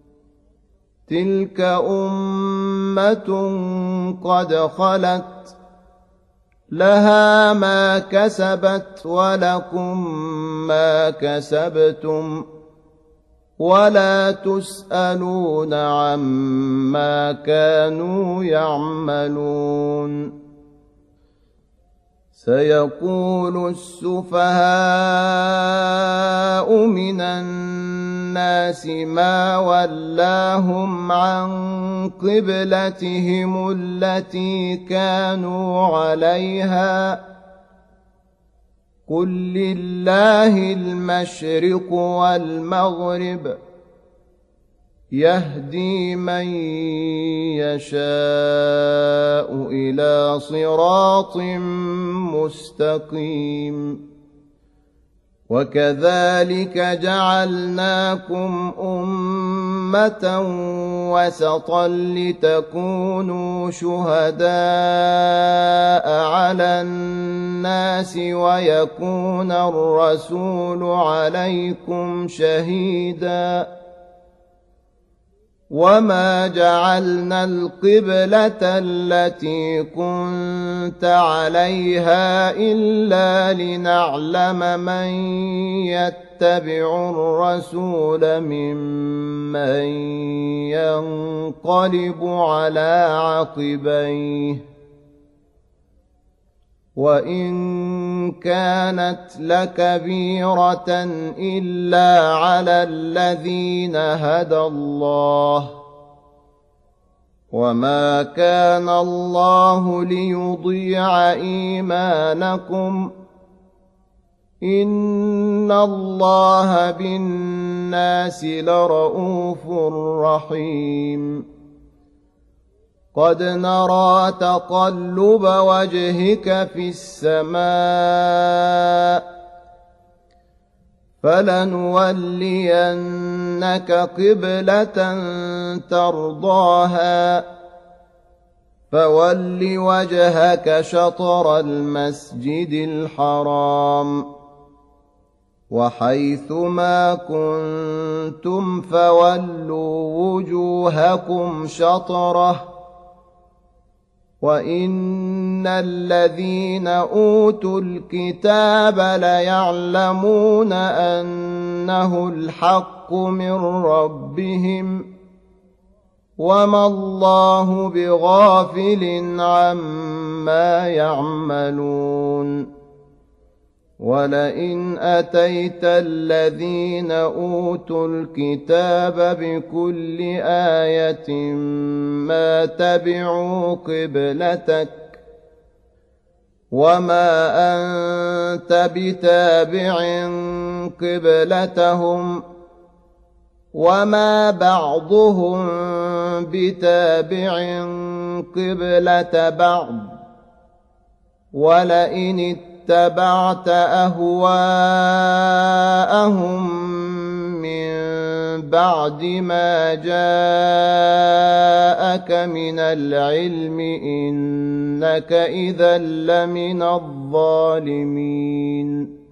تلك أمة قد خلت لها ما كسبت ولكم ما كسبتم ولا تسألون عما كانوا يعملون سيقول السفهاء من الناس ما ولاهم عن قبلتهم التي كانوا عليها قل لله المشرق والمغرب يهدي من يشاء إلى صراط مستقيم وكذلك جعلناكم أمة وسطا لتكونوا شهداء على الناس ويكون الرسول عليكم شهيدا وما جعلنا القبلة التي كنت عليها إلا لنعلم من يتبع الرسول ممن ينقلب على عقبيه وإن كانت لكبيرة إلا على الذين هدى الله وما كان الله ليضيع إيمانكم إن الله بالناس لرءوف رحيم قد نرى تقلب وجهك في السماء فلنولينك قبلة ترضاها فول وجهك شطر المسجد الحرام وحيث ما كنتم فولوا وجوهكم شطره وإن الذين أوتوا الكتاب ليعلمون أنه الحق من ربهم وما الله بغافل عما يعملون ولئن أتيت الذين أوتوا الكتاب بكل آية ما تبعوا قبلتك وما أنت بتابع قبلتهم وما بعضهم بتابع قبلة بعض ولئن اتبعت أهواءهم من بعد ما جاءك من العلم إنك إذا لمن الظالمين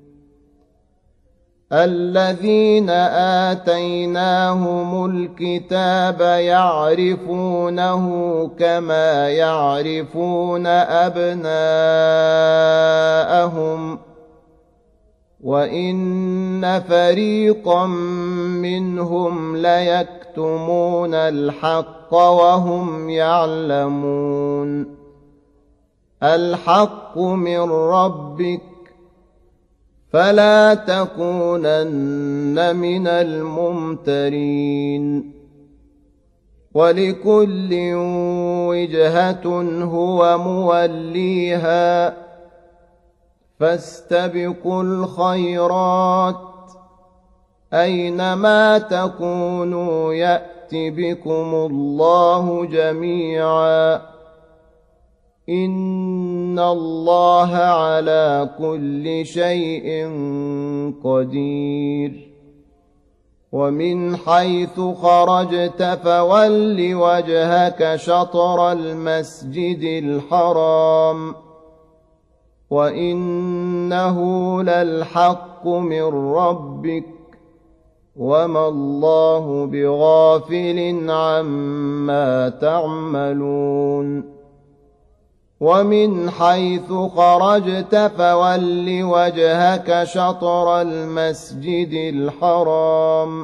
الذين آتيناهم الكتاب يعرفونه كما يعرفون أبناءهم وإن فريقا منهم ليكتمون الحق وهم يعلمون الحق من ربك فلا تكونن من الممترين ولكل وجهة هو موليها فاستبقوا الخيرات أينما تكونوا يأت بكم الله جميعا إن الله على كل شيء قدير ومن حيث خرجت فول وجهك شطر المسجد الحرام وإنه للحق من ربك وما الله بغافل عما تعملون ومن حيث خرجت فول وجهك شطر المسجد الحرام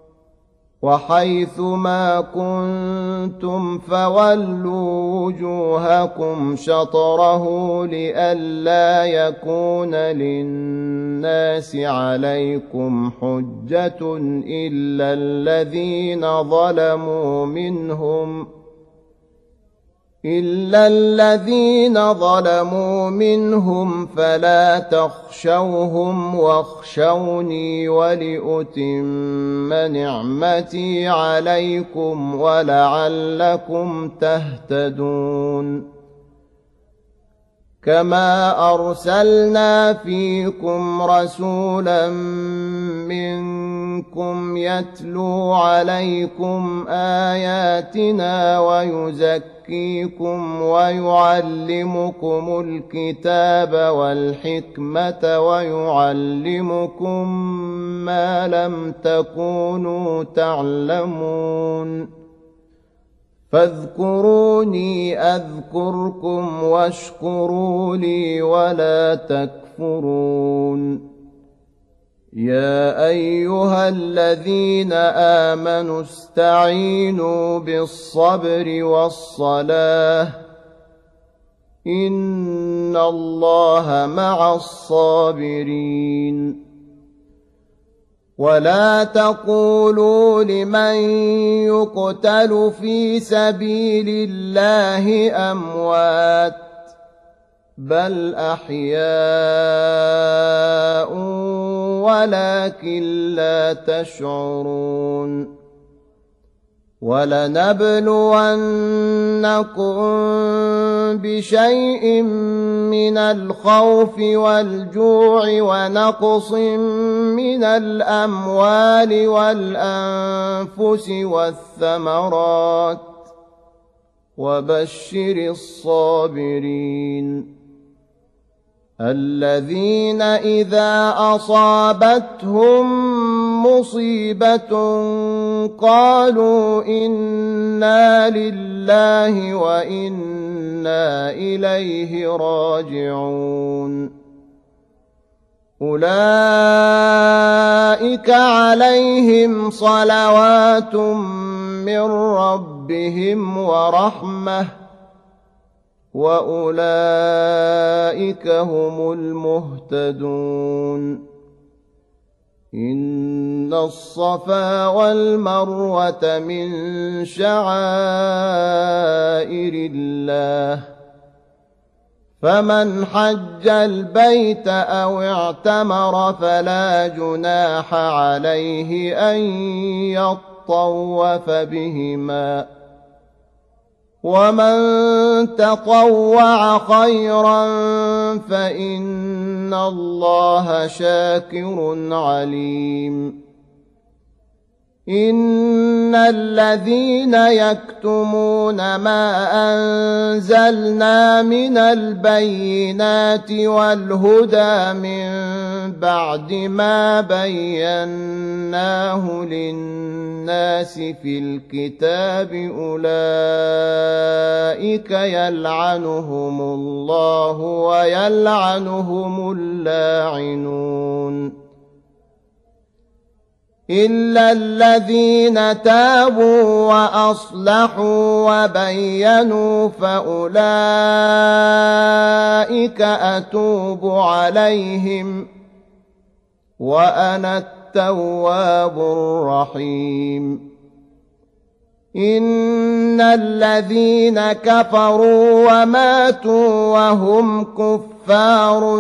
وحيث ما كنتم فولوا وجوهكم شطره لئلا يكون للناس عليكم حجة إلا الذين ظلموا منهم إلا الذين ظلموا منهم فلا تخشوهم واخشوني ولأتم نعمتي عليكم ولعلكم تهتدون كما أرسلنا فيكم رسولا منكم يتلو عليكم آياتنا ويزكيكم ويعلمكم الكتاب والحكمة ويعلمكم ما لم تكونوا تعلمون فاذكروني أذكركم واشكروا لي ولا تكفرون يا أيها الذين آمنوا استعينوا بالصبر والصلاة إن الله مع الصابرين ولا تقولوا لمن يقتل في سبيل الله أموات بل أحياء ولكن لا تشعرون ولنبلونكم بشيء من الخوف والجوع ونقص من الأموال والأنفس والثمرات وبشر الصابرين الذين إذا أصابتهم مصيبة قالوا إنا لله وإنا إليه راجعون أولئك عليهم صلوات من ربهم ورحمة وأولئك هم المهتدون إن الصفا والمروة من شعائر الله فمن حج البيت أو اعتمر فلا جناح عليه أن يطوف بهما ومن تطوع خيرا فإن الله شاكر عليم إن الذين يكتمون ما أنزلنا من البينات والهدى من بعد ما بيناه للناس في الكتاب أولئك يلعنهم الله ويلعنهم اللاعنون إلا الذين تابوا وأصلحوا وبينوا فأولئك أتوب عليهم وأنا التواب الرحيم إن الذين كفروا وماتوا وهم كفار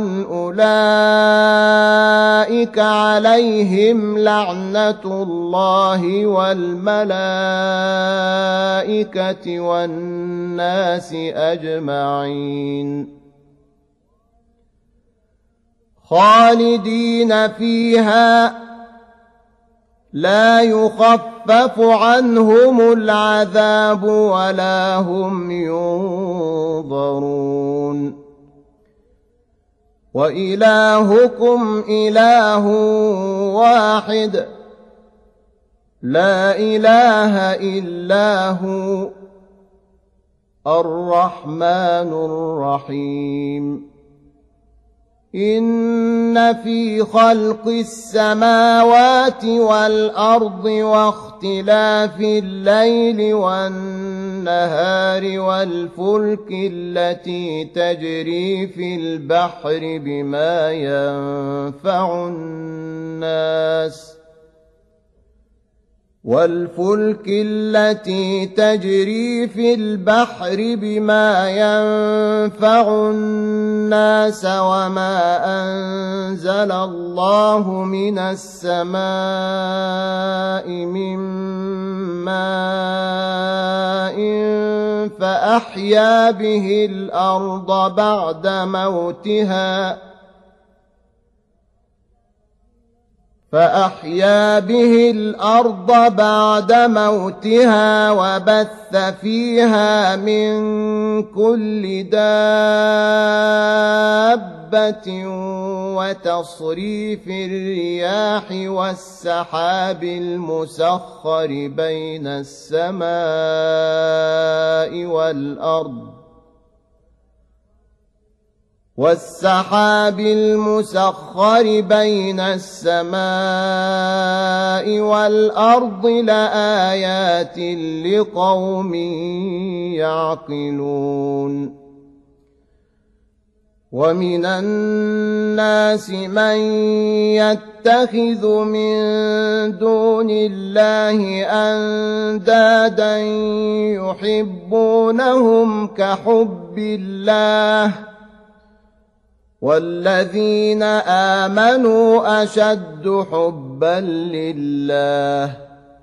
أولئك عليهم لعنة الله والملائكة والناس أجمعين خالدين فيها لا يخفف عنهم العذاب ولا هم ينظرون وإلهكم إله واحد لا إله إلا هو الرحمن الرحيم إن في خلق السماوات والأرض واختلاف الليل والنهار والفلك التي تجري في البحر بما ينفع الناس والفلك التي تجري في البحر بما ينفع الناس وما أنزل الله من السماء من ماء فأحيا به الأرض بعد موتها فأحيا به الأرض بعد موتها وبث فيها من كل دابة وتصريف الرياح والسحاب المسخر بين السماء والأرض والسحاب المسخر بين السماء والأرض لآيات لقوم يعقلون ومن الناس من يتخذ من دون الله أندادا يحبونهم كحب الله والذين آمنوا أشد حبا لله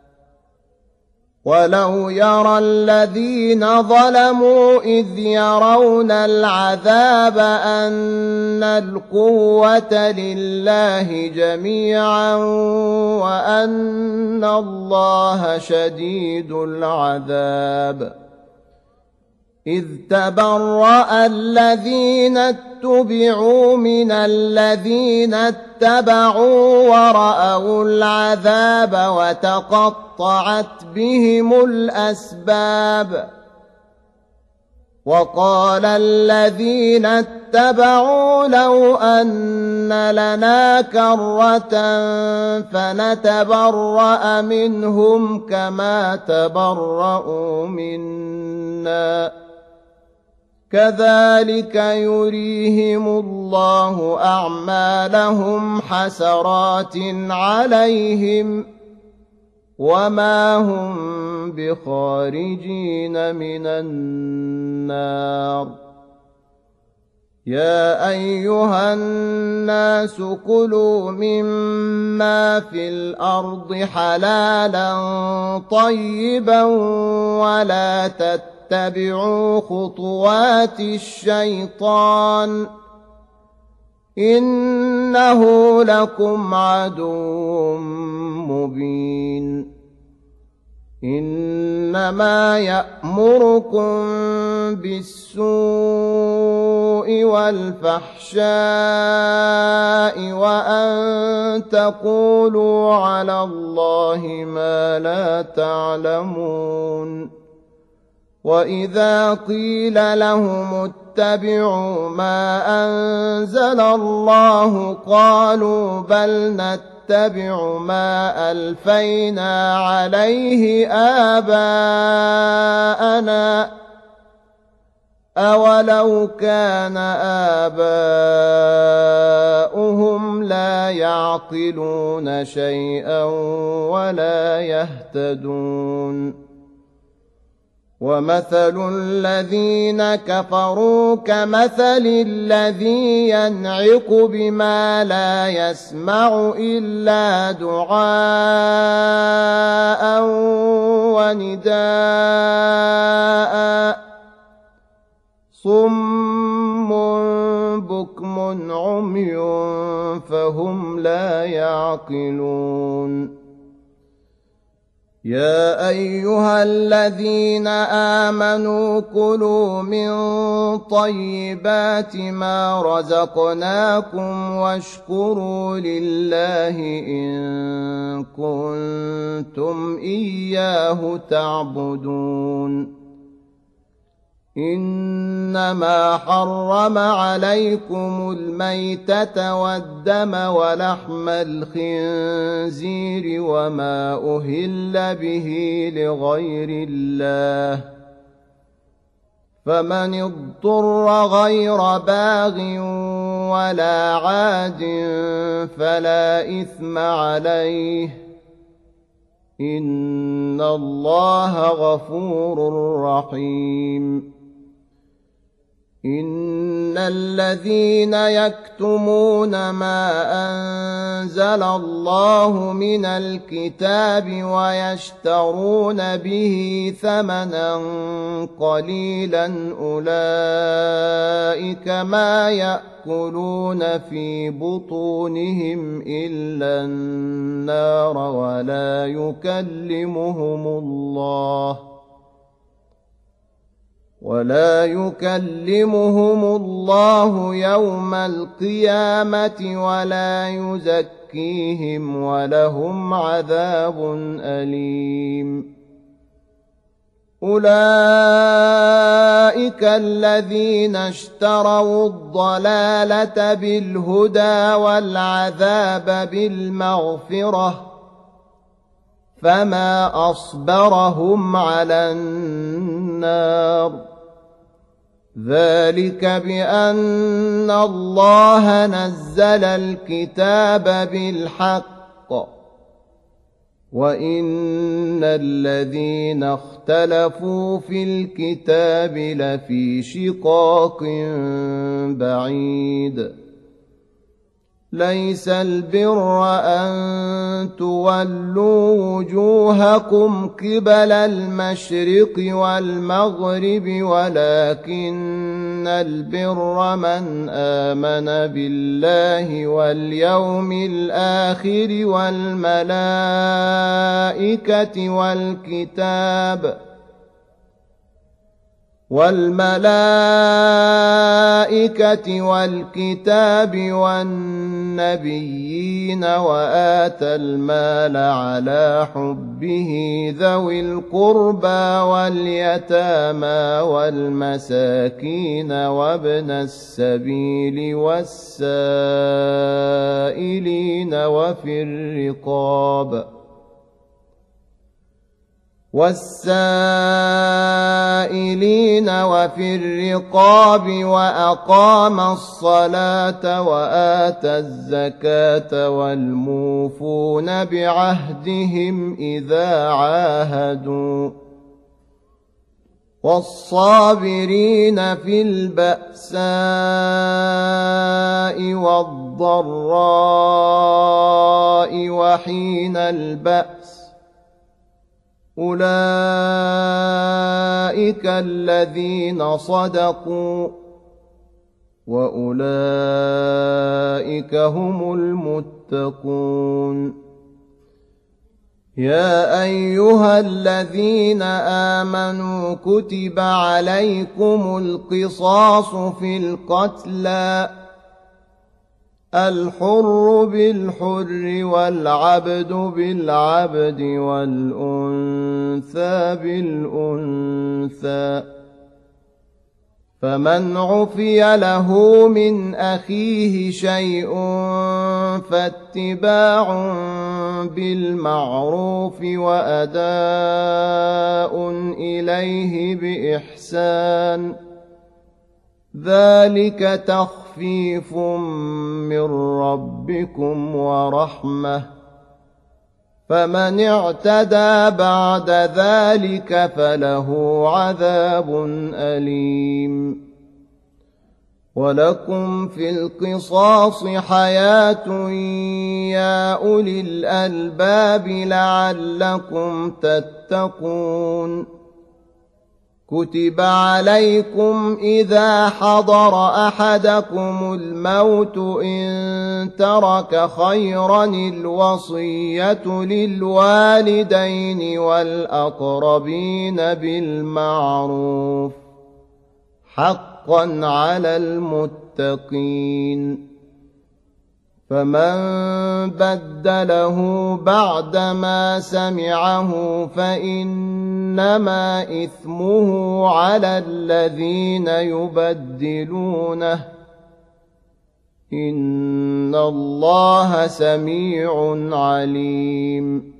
ولو يرى الذين ظلموا إذ يرون العذاب أن القوة لله جميعا وأن الله شديد العذاب إذ تبرأ الذين اتبعوا من الذين اتبعوا ورأوا العذاب وتقطعت بهم الأسباب وقال الذين اتبعوا اتبعوا لو أن لنا كرة فنتبرأ منهم كما تبرؤوا منا كذلك يريهم الله أعمالهم حسرات عليهم وما هم بخارجين من النار يا أيها الناس كلوا مما في الأرض حلالا طيبا ولا تتبعوا خطوات الشيطان إنه لكم عدو مبين إنما يأمركم بالسوء والفحشاء وأن تقولوا على الله ما لا تعلمون وإذا قيل لهم اتبعوا ما أنزل الله قالوا بل نتبع ما ألفينا عليه آباءنا أولو كان آباؤهم لا يعقلون شيئا ولا يهتدون ومثل الذين كفروا كمثل الذي ينعق بما لا يسمع إلا دعاء ونداء صم بكم عمي فهم لا يعقلون يا أيها الذين آمنوا كلوا من طيبات ما رزقناكم واشكروا لله إن كنتم إياه تعبدون إنما حرم عليكم الميتة والدم ولحم الخنزير وما أهل به لغير الله فمن اضطر غير باغ ولا عاد فلا إثم عليه إن الله غفور رحيم إن الذين يكتمون ما أنزل الله من الكتاب ويشترون به ثمنا قليلا أولئك ما يأكلون في بطونهم إلا النار ولا يكلمهم الله ولا يكلمهم الله يوم القيامة ولا يزكيهم ولهم عذاب أليم أولئك الذين اشتروا الضلالة بالهدى والعذاب بالمغفرة فما أصبرهم على النار ذلك بأن الله نزل الكتاب بالحق وإن الذين اختلفوا في الكتاب لفي شقاق بعيد ليس البر أن تولوا وجوهكم قبل المشرق والمغرب ولكن البر من آمن بالله واليوم الآخر والملائكة والكتاب وَالْمَلَائِكَةِ وَالْكِتَابِ وَالنَّبِيِّينَ وَآتَى الْمَالَ عَلَى حُبِّهِ ذَوِي الْقُرْبَى وَالْيَتَامَى وَالْمَسَاكِينَ وَابْنَ السَّبِيلِ وَالسَّائِلِينَ وَفِي الرِّقَابِ والسائلين وفي الرقاب وأقام الصلاة وآتى الزكاة والموفون بعهدهم إذا عاهدوا والصابرين في البأساء والضراء وحين البأس أولئك الذين صدقوا وأولئك هم المتقون يا أيها الذين آمنوا كتب عليكم القصاص في القتلى الحر بالحر والعبد بالعبد والأنثى بالأنثى فمن عفي له من أخيه شيء فاتباع بالمعروف وأداء إليه بإحسان ذلك تخفيف من ربكم ورحمة فمن اعتدى بعد ذلك فله عذاب أليم ولكم في القصاص حياة يا أولي الألباب لعلكم تتقون كتب عليكم إذا حضر أحدكم الموت إن ترك خيرا الوصية للوالدين والأقربين بالمعروف حقا على المتقين فمن بدله بعدما سمعه فإنما إثمه على الذين يبدلونه إن الله سميع عليم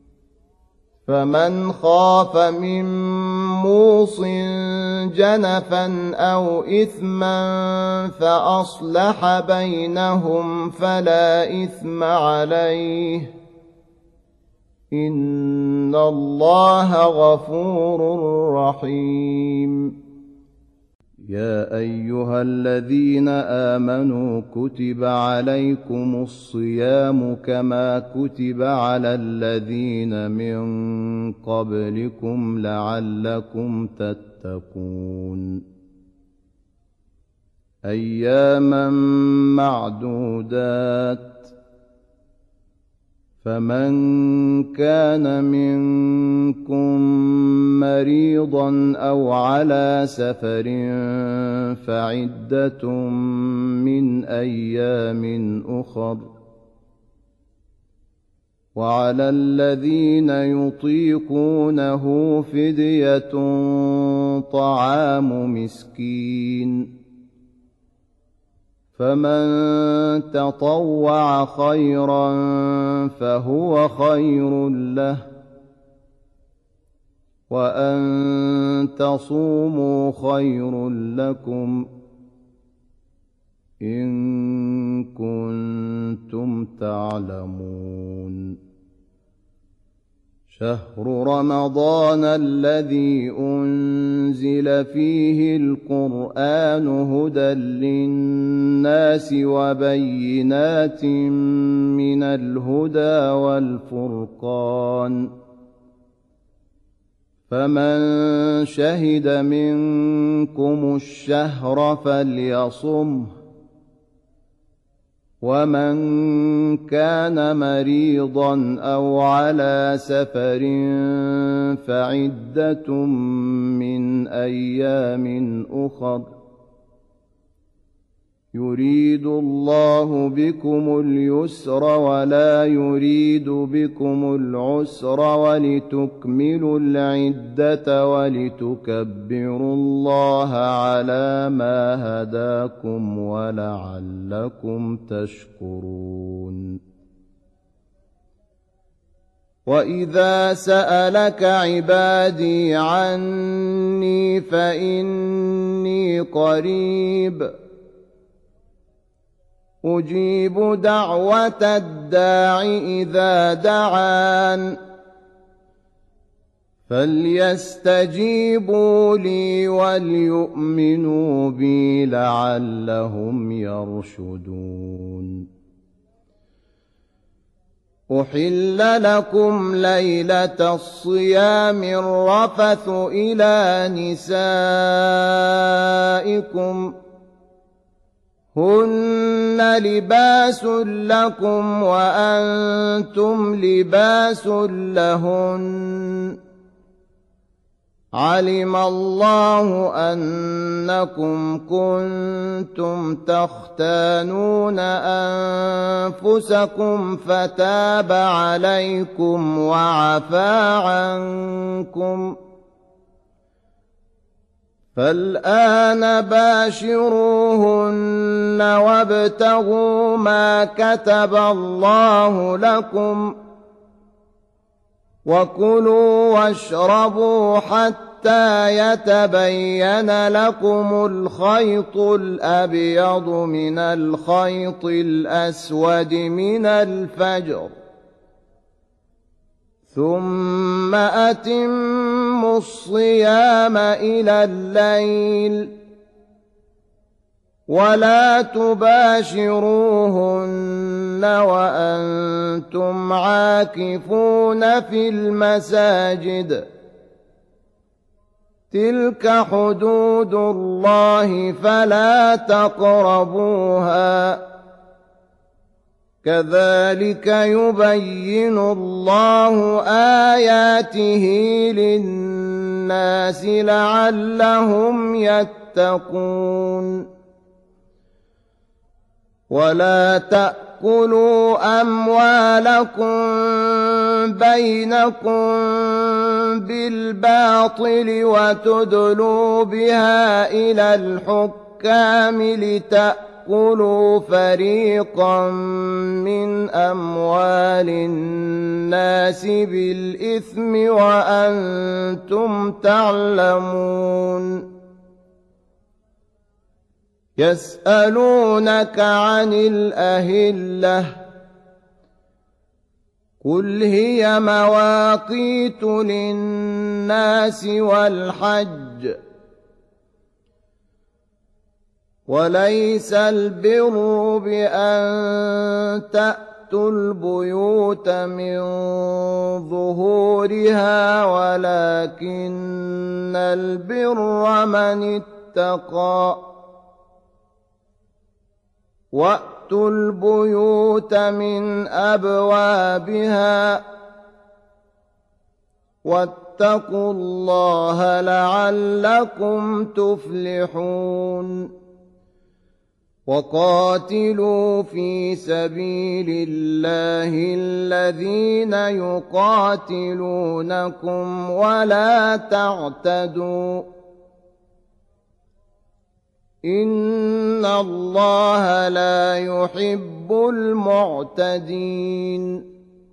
فمن خاف من موص جنفا أو إثما فأصلح بينهم فلا إثم عليه إن الله غفور رحيم يا أيها الذين آمنوا كتب عليكم الصيام كما كتب على الذين من قبلكم لعلكم تتقون أياما معدودات فمن كان منكم مريضا أو على سفر فعدة من أيام أخر وعلى الذين يطيقونه فدية طعام مسكين فمن تطوع خيرا فهو خير له وأن تصوموا خير لكم إن كنتم تعلمون شهر رمضان الذي أنزل فيه القرآن هدى للناس وبينات من الهدى والفرقان فمن شهد منكم الشهر فليصمه ومن كان مريضا أو على سفر فعدة من أيام أخر يريد الله بكم اليسر ولا يريد بكم العسر ولتكملوا العدة ولتكبروا الله على ما هداكم ولعلكم تشكرون. وإذا سألك عبادي عني فإني قريب أجيب دعوة الداع إذا دعان فليستجيبوا لي وليؤمنوا بي لعلهم يرشدون. أحل لكم ليلة الصيام الرفث إلى نسائكم هن لباس لكم وأنتم لباس لهن علم الله أنكم كنتم تختانون أنفسكم فتاب عليكم وعفى عنكم فالآن باشروهن وابتغوا ما كتب الله لكم وكلوا واشربوا حتى يتبين لكم الخيط الأبيض من الخيط الأسود من الفجر ثم أتموا الصيام إلى الليل ولا تباشروهن وأنتم عاكفون في المساجد تلك حدود الله فلا تقربوها كذلك يبين الله آياته للناس لعلهم يتقون. ولا تأكلوا أموالكم بينكم بالباطل وتدلوا بها إلى الحكام لتأكلوا فريقا من أموال الناس بالإثم وأنتم تعلمون. يسألونك عن الأهلة قل هي مواقيت للناس والحج وليس البر بأن تأتوا البيوت من ظهورها ولكن البر من اتقى وأتوا البيوت من أبوابها واتقوا الله لعلكم تفلحون. وقاتلوا في سبيل الله الذين يقاتلونكم ولا تعتدوا إن الله لا يحب المعتدين.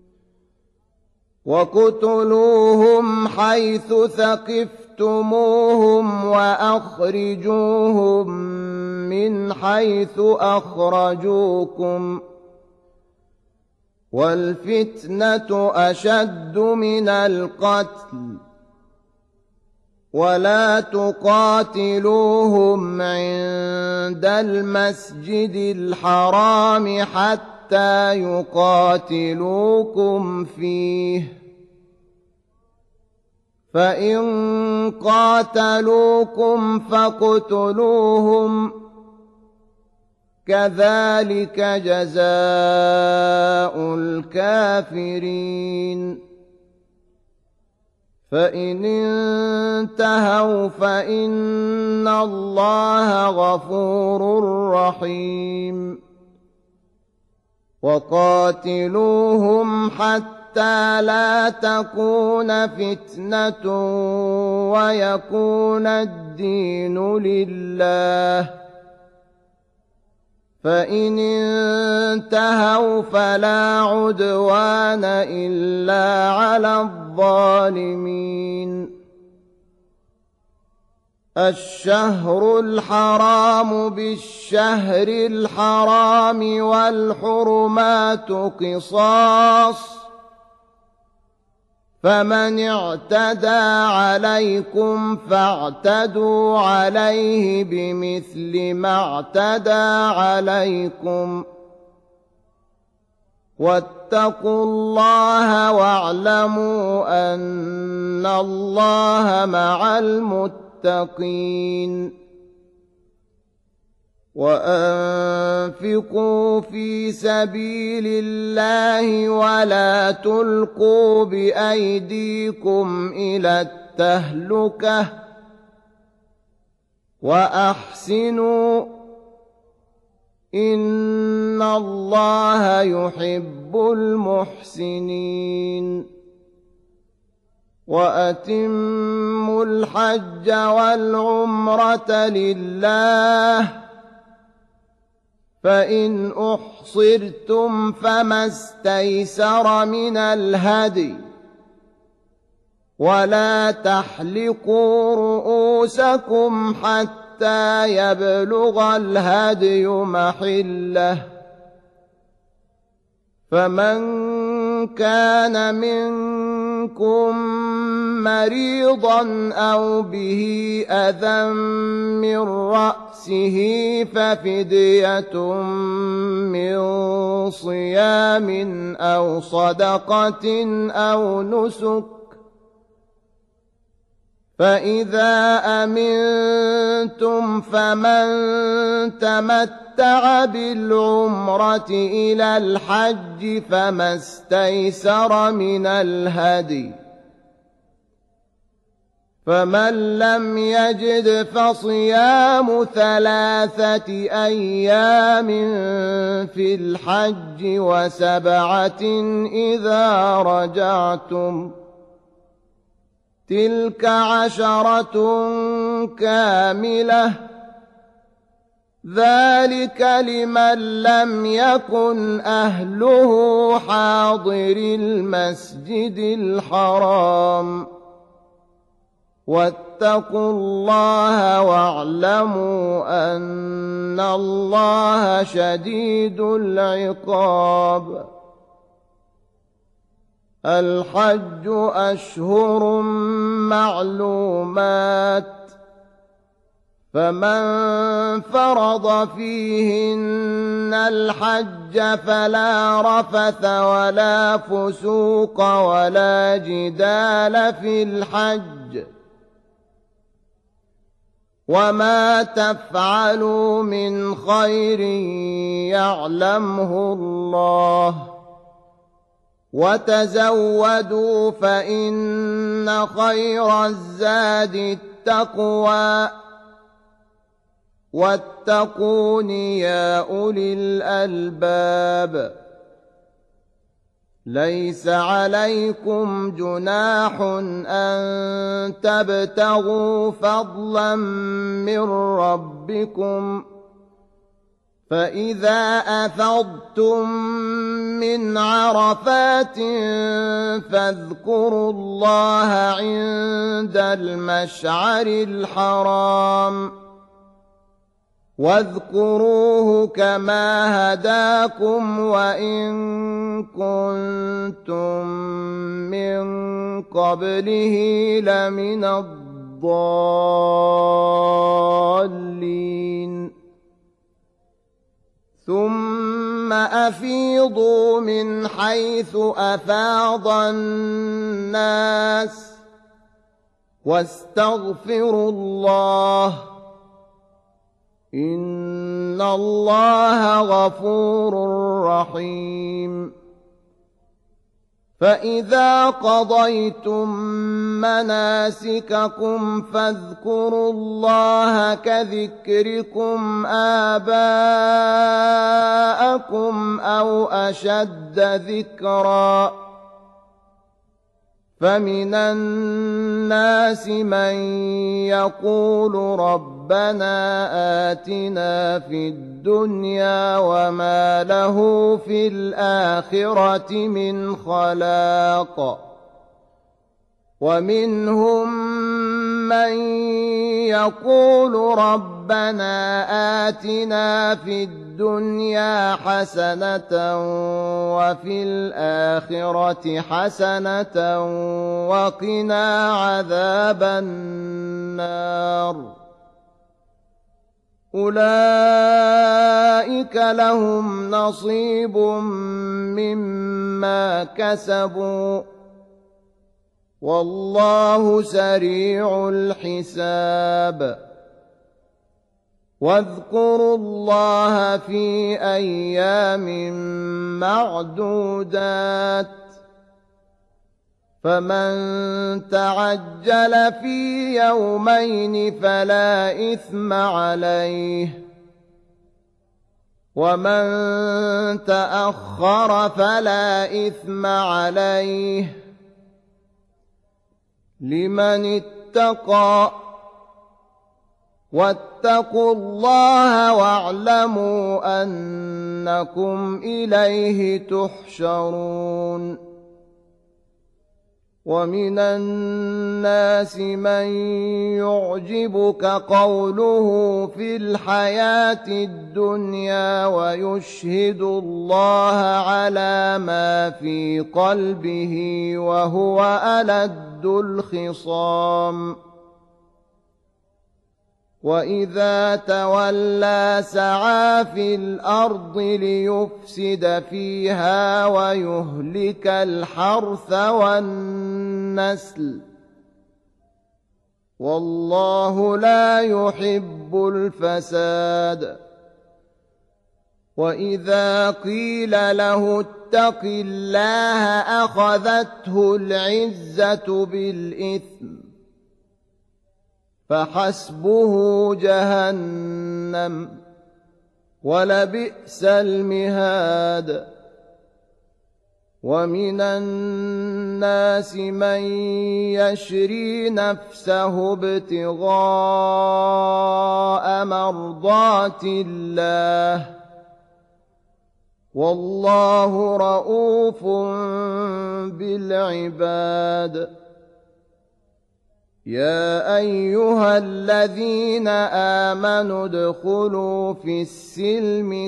وقتلوهم حيث ثقفتموهم وأخرجوهم من حيث أخرجوكم والفتنة أشد من القتل ولا تقاتلوهم عند المسجد الحرام حتى يقاتلوكم فيه فإن قاتلوكم فاقتلوهم كذلك جزاء الكافرين فإن انتهوا فإن الله غفور رحيم وقاتلوهم حتى لا تكون فتنة ويكون الدين لله فإن انتهوا فلا عدوان إلا على الظالمين الشهر الحرام بالشهر الحرام والحرمات قصاص فمن اعتدى عليكم فاعتدوا عليه بمثل ما اعتدى عليكم واتقوا الله واعلموا أن الله مع المتقين وأنفقوا في سبيل الله ولا تلقوا بأيديكم إلى التهلكة وأحسنوا إن الله يحب المحسنين وأتموا الحج والعمرة لله فإن أحصرتم فما استيسر من الهدي ولا تحلقوا رؤوسكم حتى يبلغ الهدي محله فمن كان منكم مريضا أو به أذى من رأسه ففدية من صيام أو صدقة أو نسك فإذا أمنتم فمن تمتع بالعمرة إلى الحج فما استيسر من الهدي فمن لم يجد فصيام ثلاثة أيام في الحج وسبعة إذا رجعتم تلك عشرة كاملة ذلك لمن لم يكن أهله حاضر المسجد الحرام واتقوا الله واعلموا أن الله شديد العقاب الحج أشهر معلومات فمن فرض فيهن الحج فلا رفث ولا فسوق ولا جدال في الحج وما تفعلوا من خير يعلمه الله وتزودوا فإن خير الزاد التقوى واتقون يا أولي الألباب ليس عليكم جناح أن تبتغوا فضلا من ربكم فإذا أفضتم من عرفات فاذكروا الله عند المشعر الحرام واذكروه كما هداكم وإن كنتم من قبله لمن الضالين ثم أفيضوا من حيث أفاض الناس واستغفروا الله إن اللَّهَ غَفُورٌ رَّحِيمٌ فَإِذَا قَضَيْتُم مَّنَاسِكَكُمْ فاذكروا اللَّهَ كذكركم آباءكم أو أشد ذكرًا فمن الناس من يقول ربنا آتنا في الدنيا وما له في الآخرة من خلاق ومنهم من يقول ربنا آتنا في الدنيا حسنة وفي الآخرة حسنة وقنا عذاب النار أولئك لهم نصيب مما كسبوا والله سريع الحساب واذكروا الله في أيام معدودات فمن تعجل في يومين فلا إثم عليه ومن تأخر فلا إثم عليه لمن اتقى واتقوا الله واعلموا أنكم إليه تحشرون ومن الناس من يعجبك قوله في الحياة الدنيا ويشهد الله على ما في قلبه وهو ألد الخصام وإذا تولى سعى في الأرض ليفسد فيها ويهلك الحرث والنسل والله لا يحب الفساد وإذا قيل له اتق الله أخذته العزة بالإثم فحسبه جهنم ولبئس المهاد ومن الناس من يشري نفسه ابتغاء مرضات الله والله رؤوف بالعباد يا أيها الذين آمنوا ادخلوا في السلم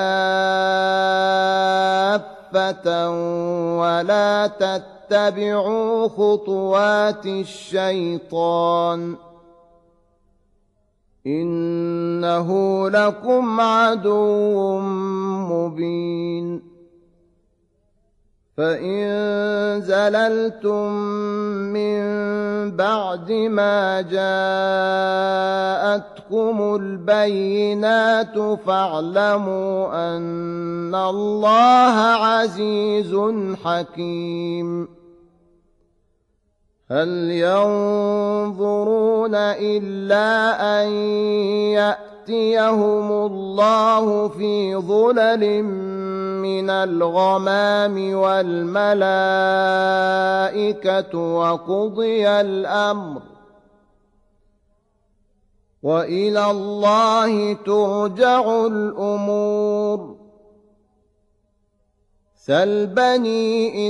كافة ولا تتبعوا خطوات الشيطان إنه لكم عدو مبين فإن زللتم من بعد ما جاءتكم البينات فاعلموا أن الله عزيز حكيم هل ينظرون إلا أن يأتيهم الله في ظلل من الغمام والملائكة وقضي الأمر وإلى الله ترجع الأمور سل بني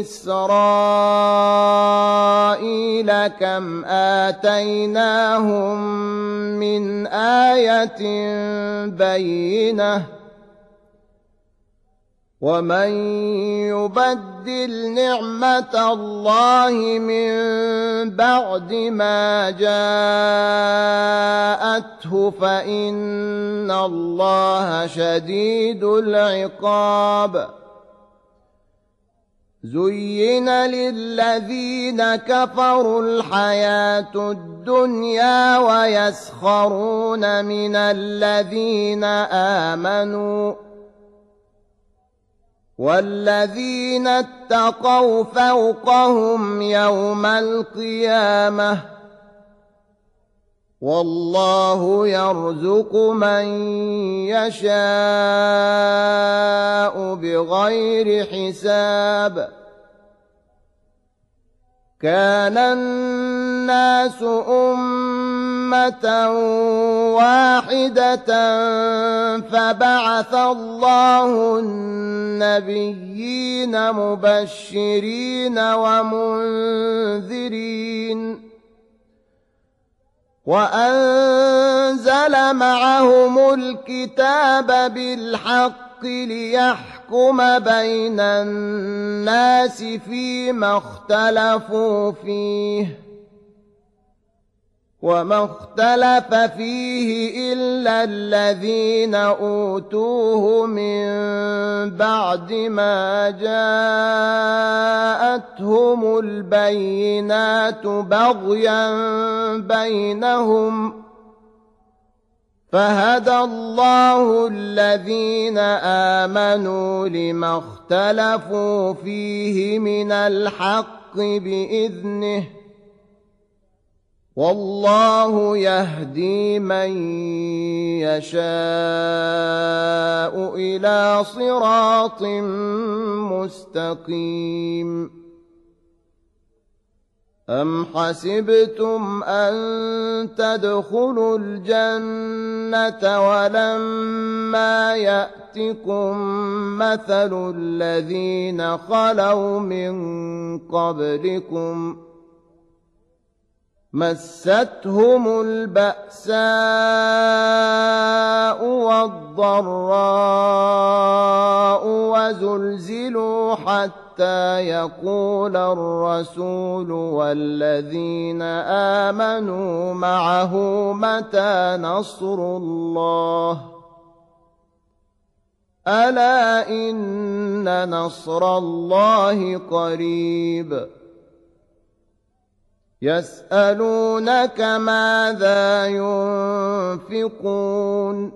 إسرائيل كم آتيناهم من آية بينة ومن يبدل نعمة الله من بعد ما جاءته فإن الله شديد العقاب زين للذين كفروا الحياة الدنيا ويسخرون من الذين آمنوا والذين اتقوا فوقهم يوم القيامة والله يرزق من يشاء بغير حساب كان الناس أمة واحدة فبعث الله النبيين مبشرين ومنذرين وأنزل معهم الكتاب بالحق ليحكم بين الناس فيما اختلفوا فيه وما اختلف فيه إلا الذين أوتوه من بعد ما جاءتهم البينات بغيا بينهم فهدى الله الذين آمنوا لما اختلفوا فيه من الحق بإذنه والله يهدي من يشاء إلى صراط مستقيم أم حسبتم أن تدخلوا الجنة ولما يأتكم مثل الذين خلوا من قبلكم مستهم البأساء والضراء وزلزلوا حتى يقول الرسول والذين آمنوا معه متى نصر الله ألا إن نصر الله قريب يسألونك ماذا ينفقون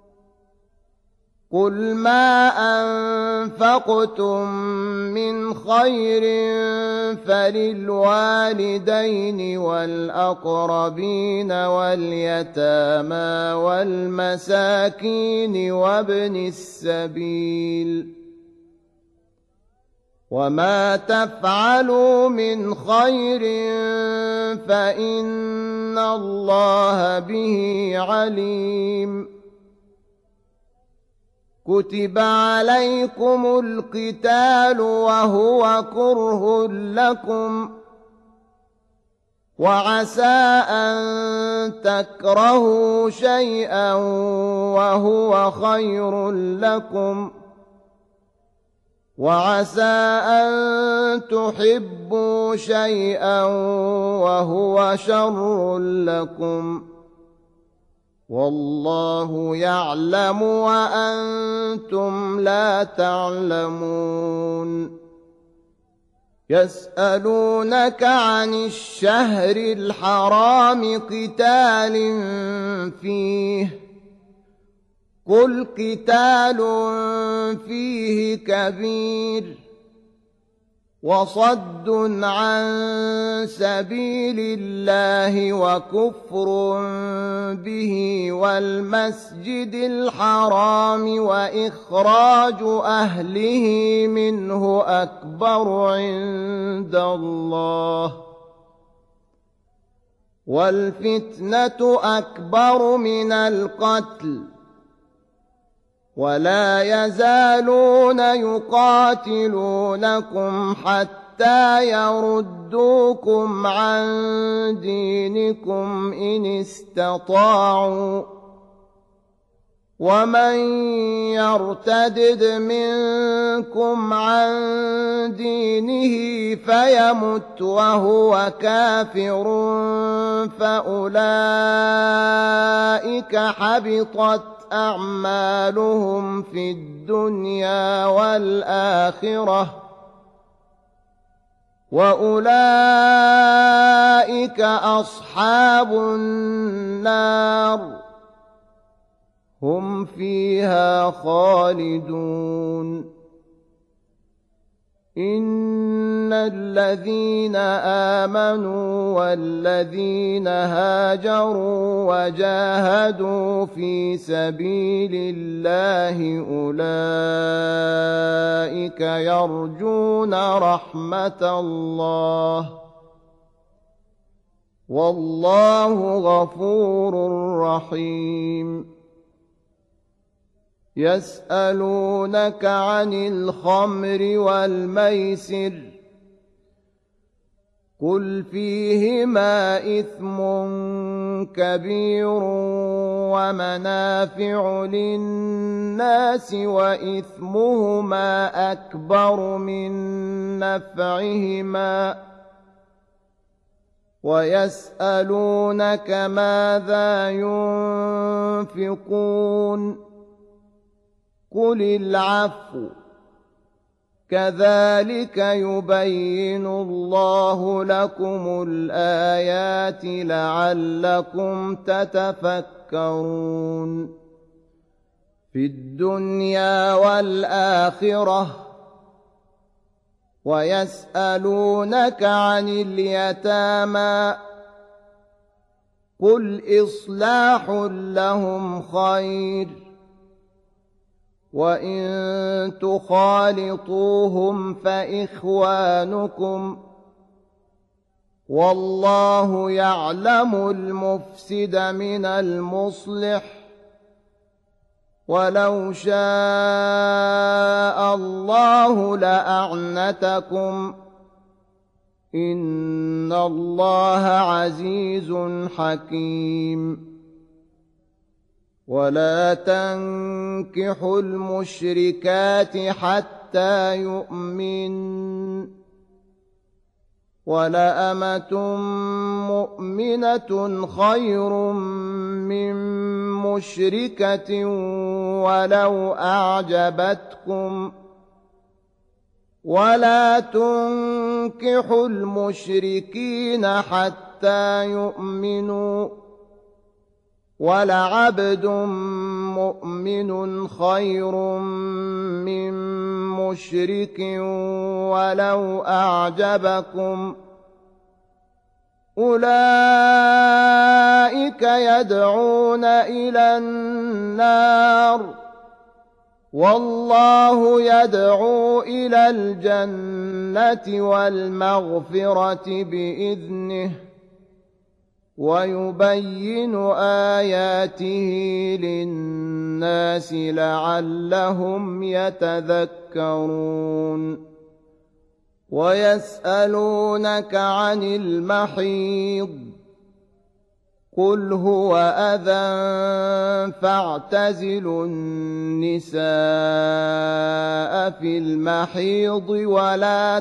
قل ما أنفقتم من خير فللوالدين والأقربين واليتامى والمساكين وابن السبيل وما تفعلوا من خير فإن الله به عليم كتب عليكم القتال وهو كره لكم وعسى أن تكرهوا شيئا وهو خير لكم وعسى أن تحبوا شيئا وهو شر لكم والله يعلم وأنتم لا تعلمون يسألونك عن الشهر الحرام قتال فيه قل قتال فيه كبير وصد عن سبيل الله وكفر به والمسجد الحرام وإخراج أهله منه أكبر عند الله والفتنة أكبر من القتل ولا يزالون يقاتلونكم حتى يردوكم عن دينكم إن استطاعوا ومن يرتدد منكم عن دينه فيمت وهو كافر فأولئك حبطت أعمالهم في الدنيا والآخرة وأولئك أصحاب النار هم فيها خالدون إن الذين آمنوا والذين هاجروا وجاهدوا في سبيل الله أولئك يرجون رحمة الله والله غفور رحيم يسألونك عن الخمر والميسر قل فيهما إثم كبير ومنافع للناس وإثمهما أكبر من نفعهما ويسألونك ماذا ينفقون قل العفو كذلك يبين الله لكم الآيات لعلكم تتفكرون في الدنيا والآخرة ويسألونك عن اليتامى قل إصلاح لهم خير وإن تخالطوهم فإخوانكم والله يعلم المفسد من المصلح ولو شاء الله لأعنتكم إن الله عزيز حكيم ولا تنكحوا المشركات حتى يؤمن ولأمة مؤمنة خير من مشركة ولو أعجبتكم ولا تنكحوا المشركين حتى يؤمنوا ولعبد مؤمن خير من مشرك ولو أعجبكم أولئك يدعون إلى النار والله يدعو إلى الجنة والمغفرة بإذنه ويبين آياته للناس لعلهم يتذكرون ويسألونك عن المحيض قل هو أذى فاعتزلوا النساء في المحيض ولا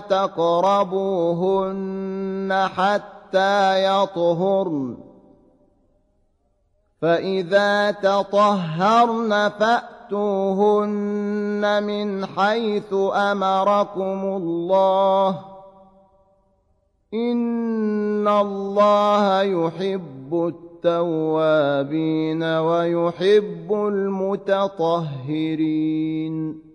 تقربوهن حتى حتى يطهرن فإذا تطهرن فأتوهن من حيث أمركم الله إن الله يحب التوابين ويحب المتطهرين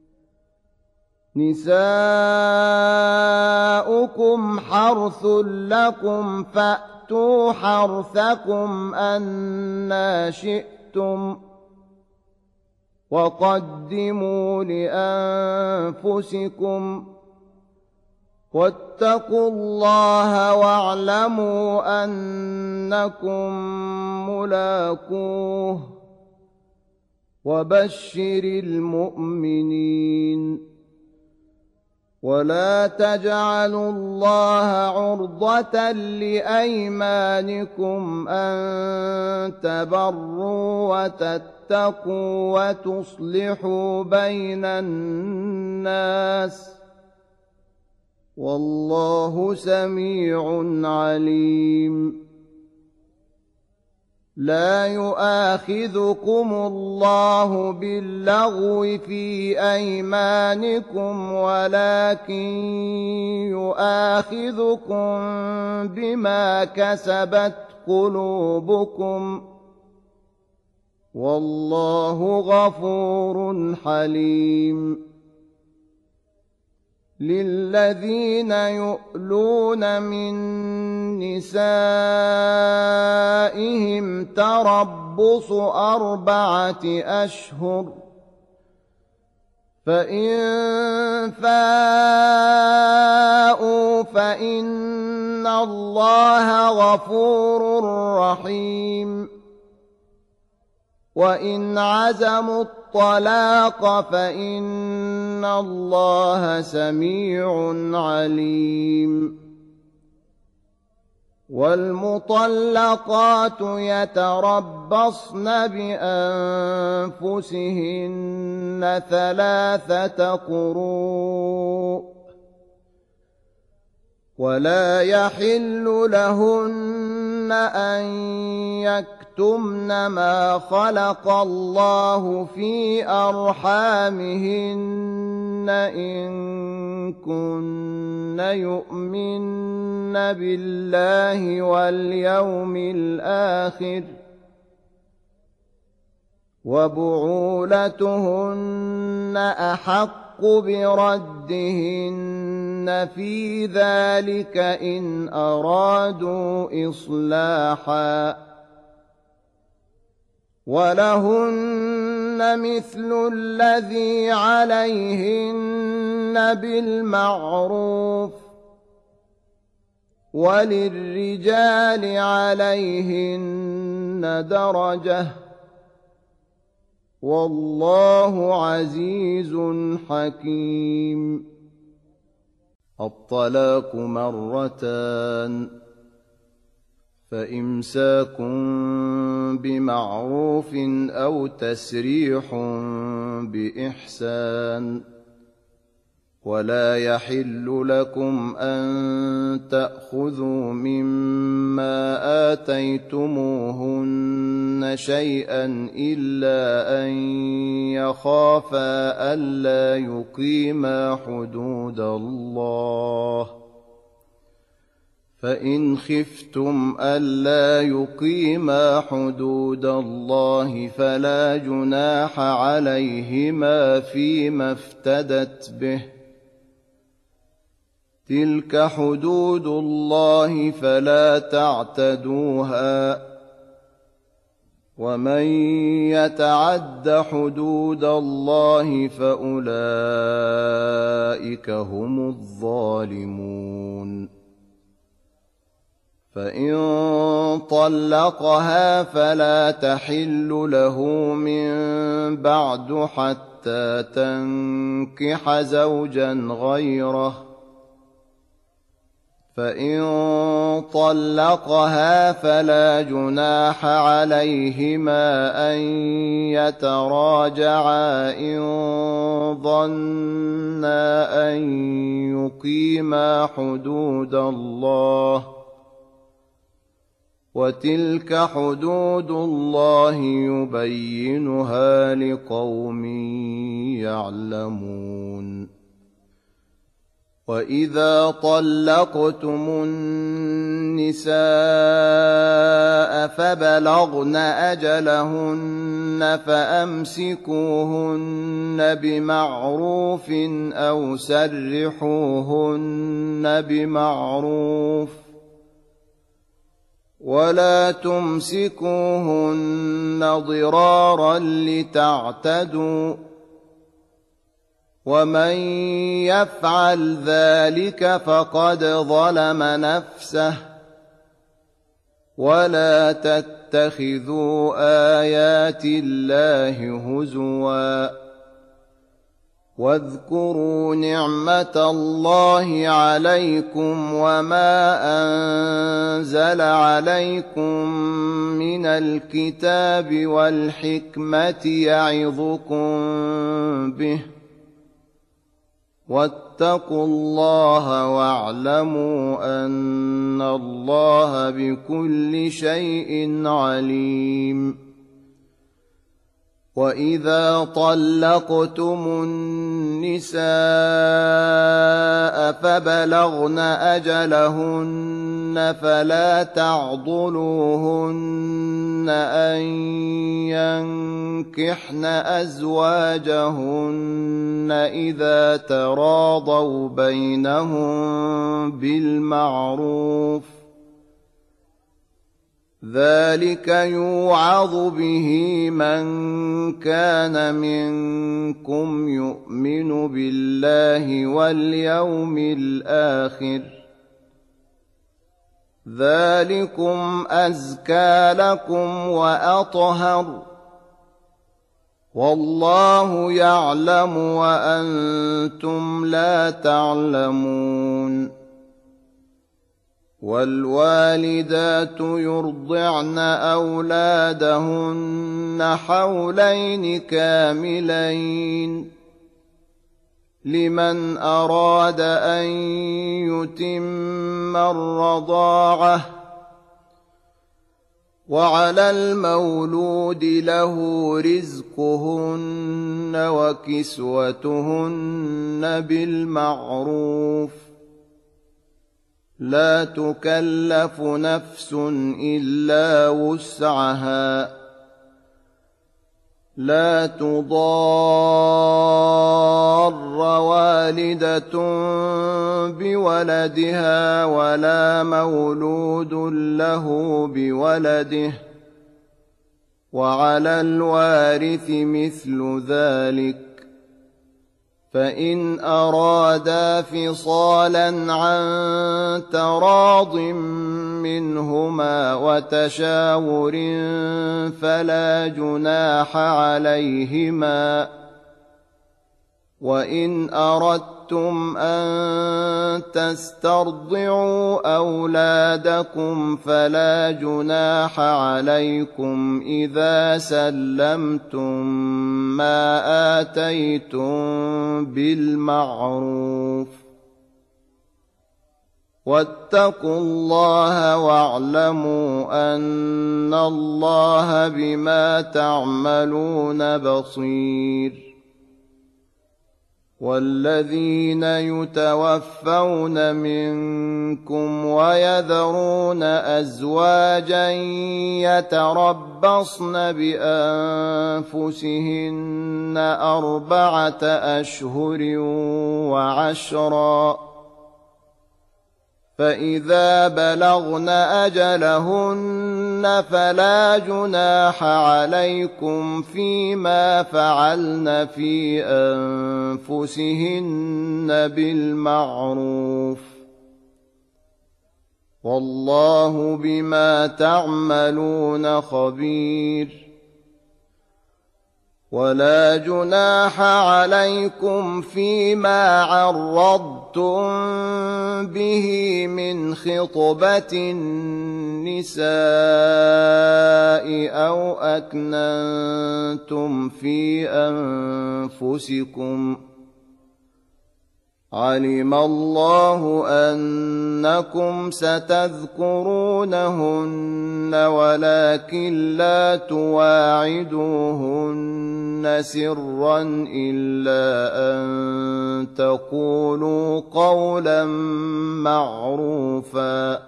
نساؤكم حرث لكم فأتوا حرثكم أنى شئتم وقدموا لأنفسكم واتقوا الله واعلموا أنكم ملاقوه وبشر المؤمنين ولا تجعلوا الله عرضة لأيمانكم أن تبروا وتتقوا وتصلحوا بين الناس والله سميع عليم لا يؤاخذكم الله باللغو في أيمانكم ولكن يؤاخذكم بما كسبت قلوبكم والله غفور حليم للذين يؤلون من نسائهم تربص أربعة أشهر فإن فاءوا فإن الله غفور رحيم وإن عزموا الطلاق فإن الله سميع عليم والمطلقات يتربصن بأنفسهن ثلاثة قروء ولا يحل لهن أن يكتمن ما خلق الله في أرحامهن إن كن يؤمن بالله واليوم الآخر وبعولتهن أحق بردهن في ذلك إن أرادوا إصلاحا ولهن مثل الذي عليهن بالمعروف وللرجال عليهن درجة والله عزيز حكيم الطلاق مرتان فإمساك بمعروف أو تسريح بإحسان ولا يحل لكم أن تأخذوا مما آتيتموهن شيئا إلا أن يخافا ألا يقيما حدود الله فإن خفتم ألا يقيما حدود الله فلا جناح عليهما فيما افتدت به تلك حدود الله فلا تعتدوها ومن يتعد حدود الله فأولئك هم الظالمون فإن طلقها فلا تحل له من بعد حتى تنكح زوجا غيره فإن طلقها فلا جناح عليهما أن يتراجعا إن ظنا أن يقيما حدود الله وتلك حدود الله يبينها لقوم يعلمون وإذا طلقتم النساء فبلغن أجلهن فأمسكوهن بمعروف أو سرحوهن بمعروف ولا تمسكوهن ضرارا لتعتدوا ومن يفعل ذلك فقد ظلم نفسه ولا تتخذوا آيات الله هزوا واذكروا نعمة الله عليكم وما أنزل عليكم من الكتاب والحكمة يعظكم به واتقوا الله واعلموا أن الله بكل شيء عليم وإذا طلقتم النساء فبلغن أجلهن فلا تعضلوهن أن ينكحن أزواجهن إذا تراضوا بينهم بالمعروف ذلك يوعظ به من كان منكم يؤمن بالله واليوم الآخر ذلكم أزكى لكم وأطهر والله يعلم وأنتم لا تعلمون والوالدات يرضعن أولادهن حولين كاملين لمن أراد أن يتم الرضاعة وعلى المولود له رزقهن وكسوتهن بالمعروف لا تكلف نفس إلا وسعها لا تضار والدة بولدها ولا مولود له بولده وعلى الوارث مثل ذلك فإن أرادا فصالا عن تراض منهما وتشاور فلا جناح عليهما وإن أردتم أن تسترضعوا أولادكم فلا جناح عليكم إذا سلمتم ما آتيتم بالمعروف واتقوا الله واعلموا أن الله بما تعملون بصير والذين يتوفون منكم ويذرون أزواجا يتربصن بأنفسهن أربعة أشهر وعشرا فإذا بلغن أجلهن فلا جناح عليكم فيما فعلن في أنفسهن بالمعروف والله بما تعملون خبير ولا جناح عليكم فيما عرضتم به من خطبة النساء أو أكننتم في أنفسكم علم الله أنكم ستذكرونهن ولكن لا تواعدوهن سرا إلا أن تقولوا قولا معروفا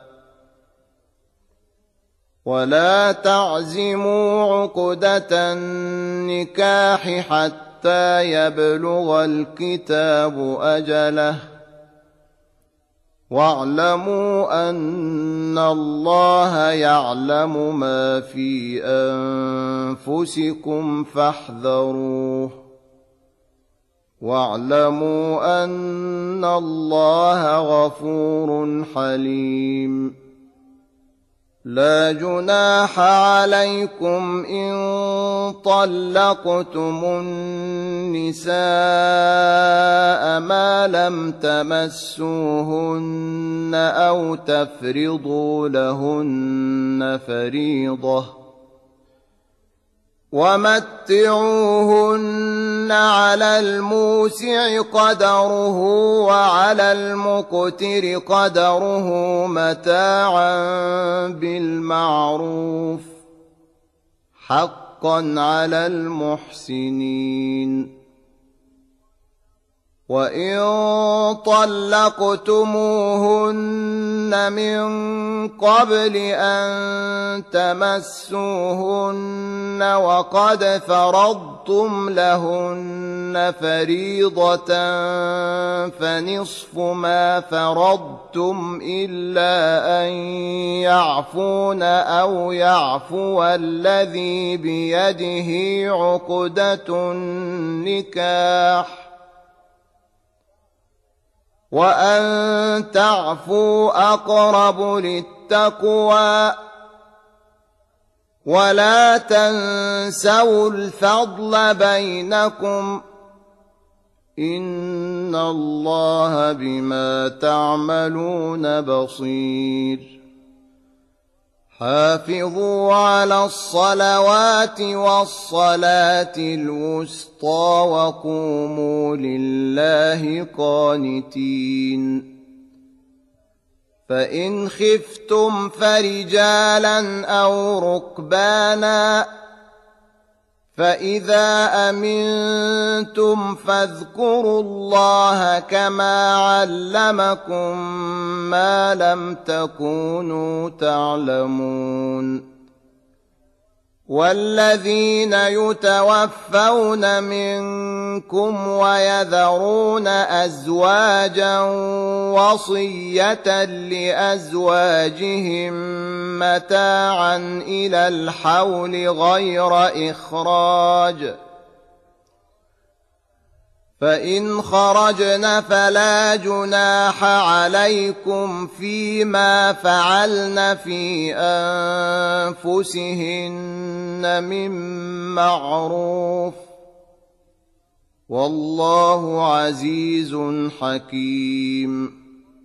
ولا تعزموا عقدة النكاح حتى حتى يبلغ الكتاب أجله واعلموا أن الله يعلم ما في أنفسكم فاحذروه واعلموا أن الله غفور حليم لا جناح عليكم إن طلقتم النساء ما لم تمسوهن أو تفرضوا لهن فريضة ومتعوهن على الموسع قدره وعلى المقتر قدره متاعا بالمعروف حقا على المحسنين. وإن طلقتموهن من قبل أن تمسوهن وقد فرضتم لهن فريضة فنصف ما فرضتم إلا أن يعفون أو يعفو الذي بيده عقدة النكاح وأن تعفوا أقرب للتقوى ولا تنسوا الفضل بينكم إن الله بما تعملون بصير. حافظوا على الصلوات والصلاة الوسطى وقوموا لله قانتين. فإن خفتم فرجالا أو ركبانا فإذا أمنتم فاذكروا الله كما علمكم ما لم تكونوا تعلمون. والذين يتوفون منكم ويذرون أزواجا وصية لأزواجهم متاعا إلى الحول غير إخراج فإن خرجن فلا جناح عليكم فيما فعلن في أنفسهن من معروف والله عزيز حكيم.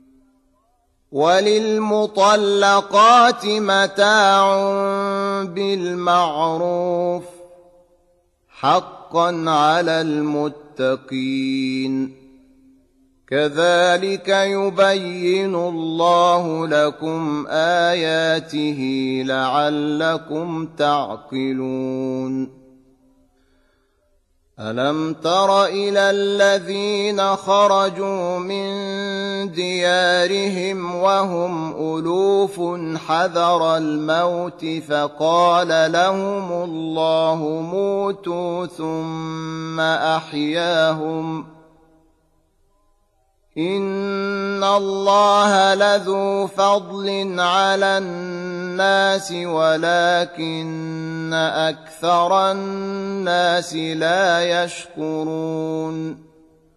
وللمطلقات متاع بالمعروف حقا على المتقين. كذلك يبين الله لكم آياته لعلكم تعقلون. ألم تر إلى الذين خرجوا من ديارهم وهم ألوف حذر الموت فقال لهم الله موتوا ثم أحياهم إن الله لذو فضل على الناس ولكن أكثر الناس لا يشكرون.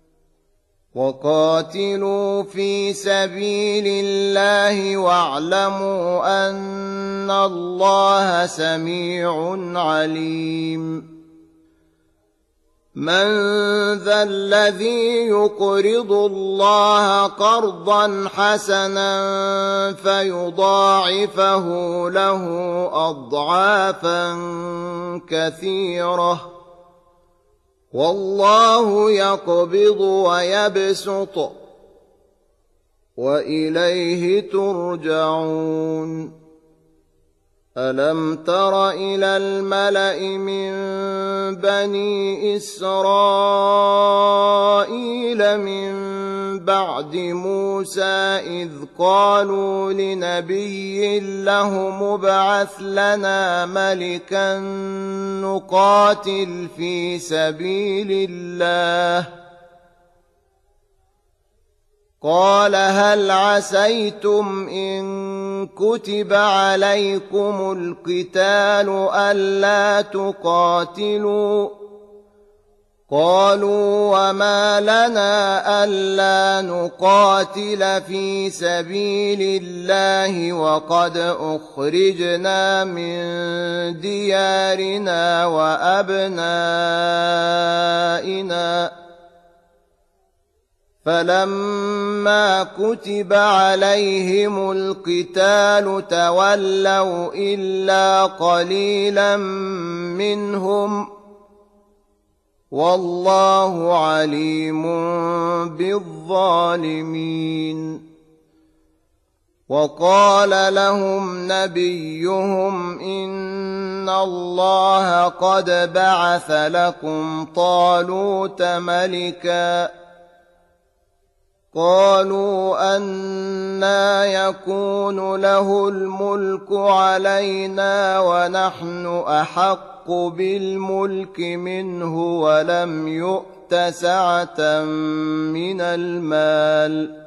وقاتلوا في سبيل الله واعلموا أن الله سميع عليم. من ذا الذي يقرض الله قرضا حسنا فيضاعفه له أضعافا كثيرة والله يقبض ويبسط وإليه ترجعون. ألم تر إلى الملأ من بني إسرائيل من بعد موسى إذ قالوا لنبي له ابعث لنا ملكا نقاتل في سبيل الله قال هل عسيتم إن كتب عليكم القتال ألا تقاتلوا قالوا وما لنا ألا نقاتل في سبيل الله وقد أخرجنا من ديارنا وأبنائنا فلما كتب عليهم القتال تولوا إلا قليلا منهم والله عليم بالظالمين. وقال لهم نبيهم إن الله قد بعث لكم طالوت ملكا قالوا أنى يكون له الملك علينا ونحن أحق بالملك منه ولم يؤت سعة من المال.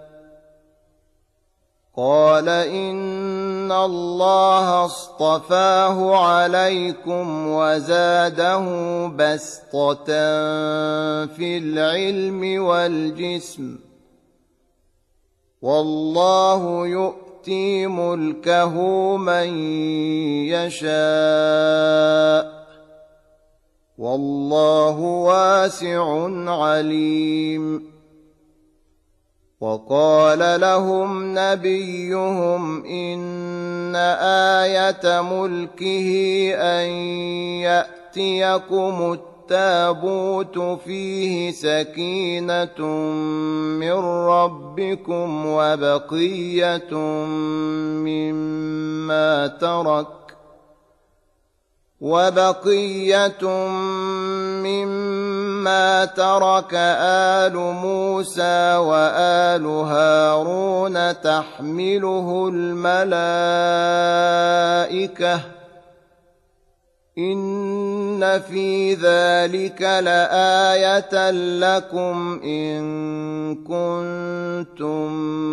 قال إن الله اصطفاه عليكم وزاده بسطة في العلم والجسم والله يؤتي ملكه من يشاء والله واسع عليم. وقال لهم نبيهم إن آية ملكه أن يأتيكم التابوت فيه سكينة من ربكم وبقية مما ترك وبقية مما ترك آل موسى وآل هارون تحمله الملائكة إن في ذلك لآية لكم إن كنتم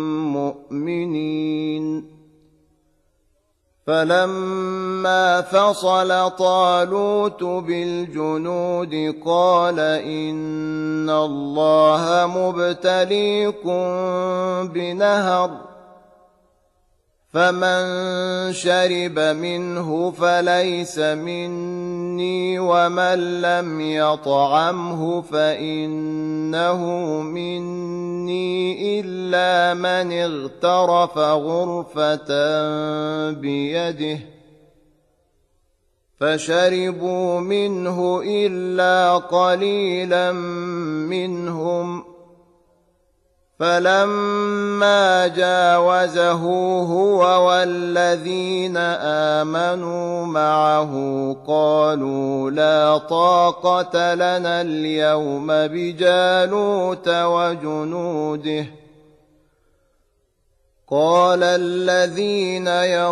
مؤمنين. فلما فصل طالوت بالجنود قال إن الله مبتليكم بنهر فمن شرب منه فليس مني ومن لم يطعمه فإنه مني إلا من اغترف غرفة بيده فشربوا منه إلا قليلا منهم. فلما جاوزه هو والذين آمنوا معه قالوا لا طاقة لنا اليوم بجالوت وجنوده. قال الذين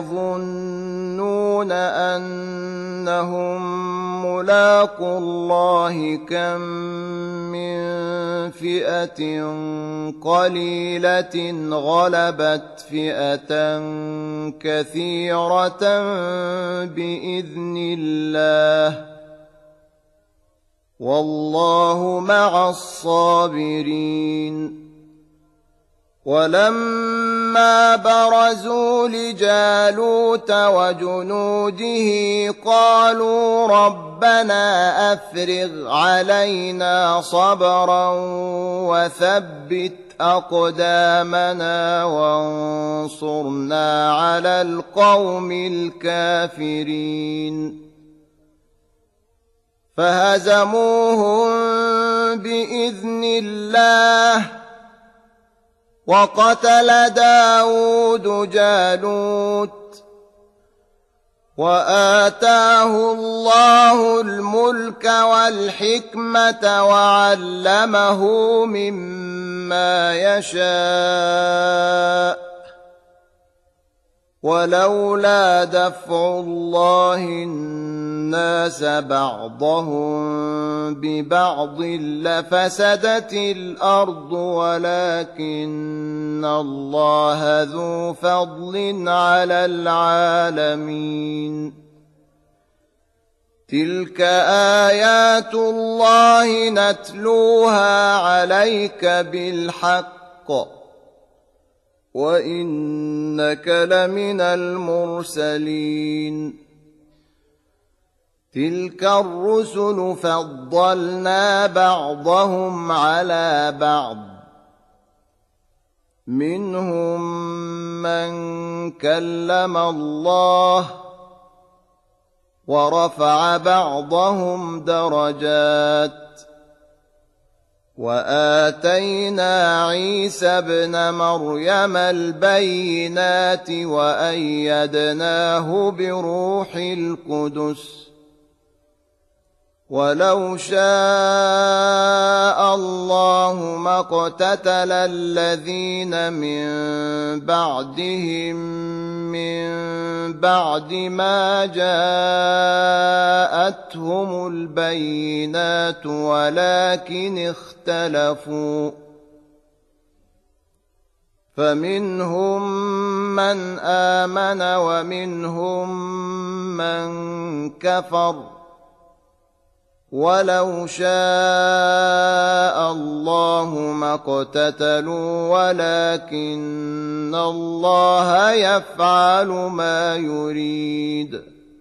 يظنون أنهم ملاقو الله كم من فئة قليلة غلبت فئة كثيرة بإذن الله والله مع الصابرين. ولما برزوا لجالوت وجنوده قالوا ربنا أفرغ علينا صبرا وثبت أقدامنا وانصرنا على القوم الكافرين. فهزموهم بإذن الله وقتل داود جالوت وآتاه الله الملك والحكمة وعلمه مما يشاء ولولا دفع الله الناس بعضهم ببعض لفسدت الأرض ولكن الله ذو فضل على العالمين. تلك آيات الله نتلوها عليك بالحق وإنك لمن المرسلين. تلك الرسل فضلنا بعضهم على بعض منهم من كلم الله ورفع بعضهم درجات وآتينا عيسى ابن مريم البينات وأيدناه بروح القدس ولو شاء الله ما اقتتل الذين من بعدهم من بعد ما جاءتهم البينات ولكن اختلفوا فمنهم من آمن ومنهم من كفر ولو شاء الله ما اقتتلوا ولكن الله يفعل ما يريد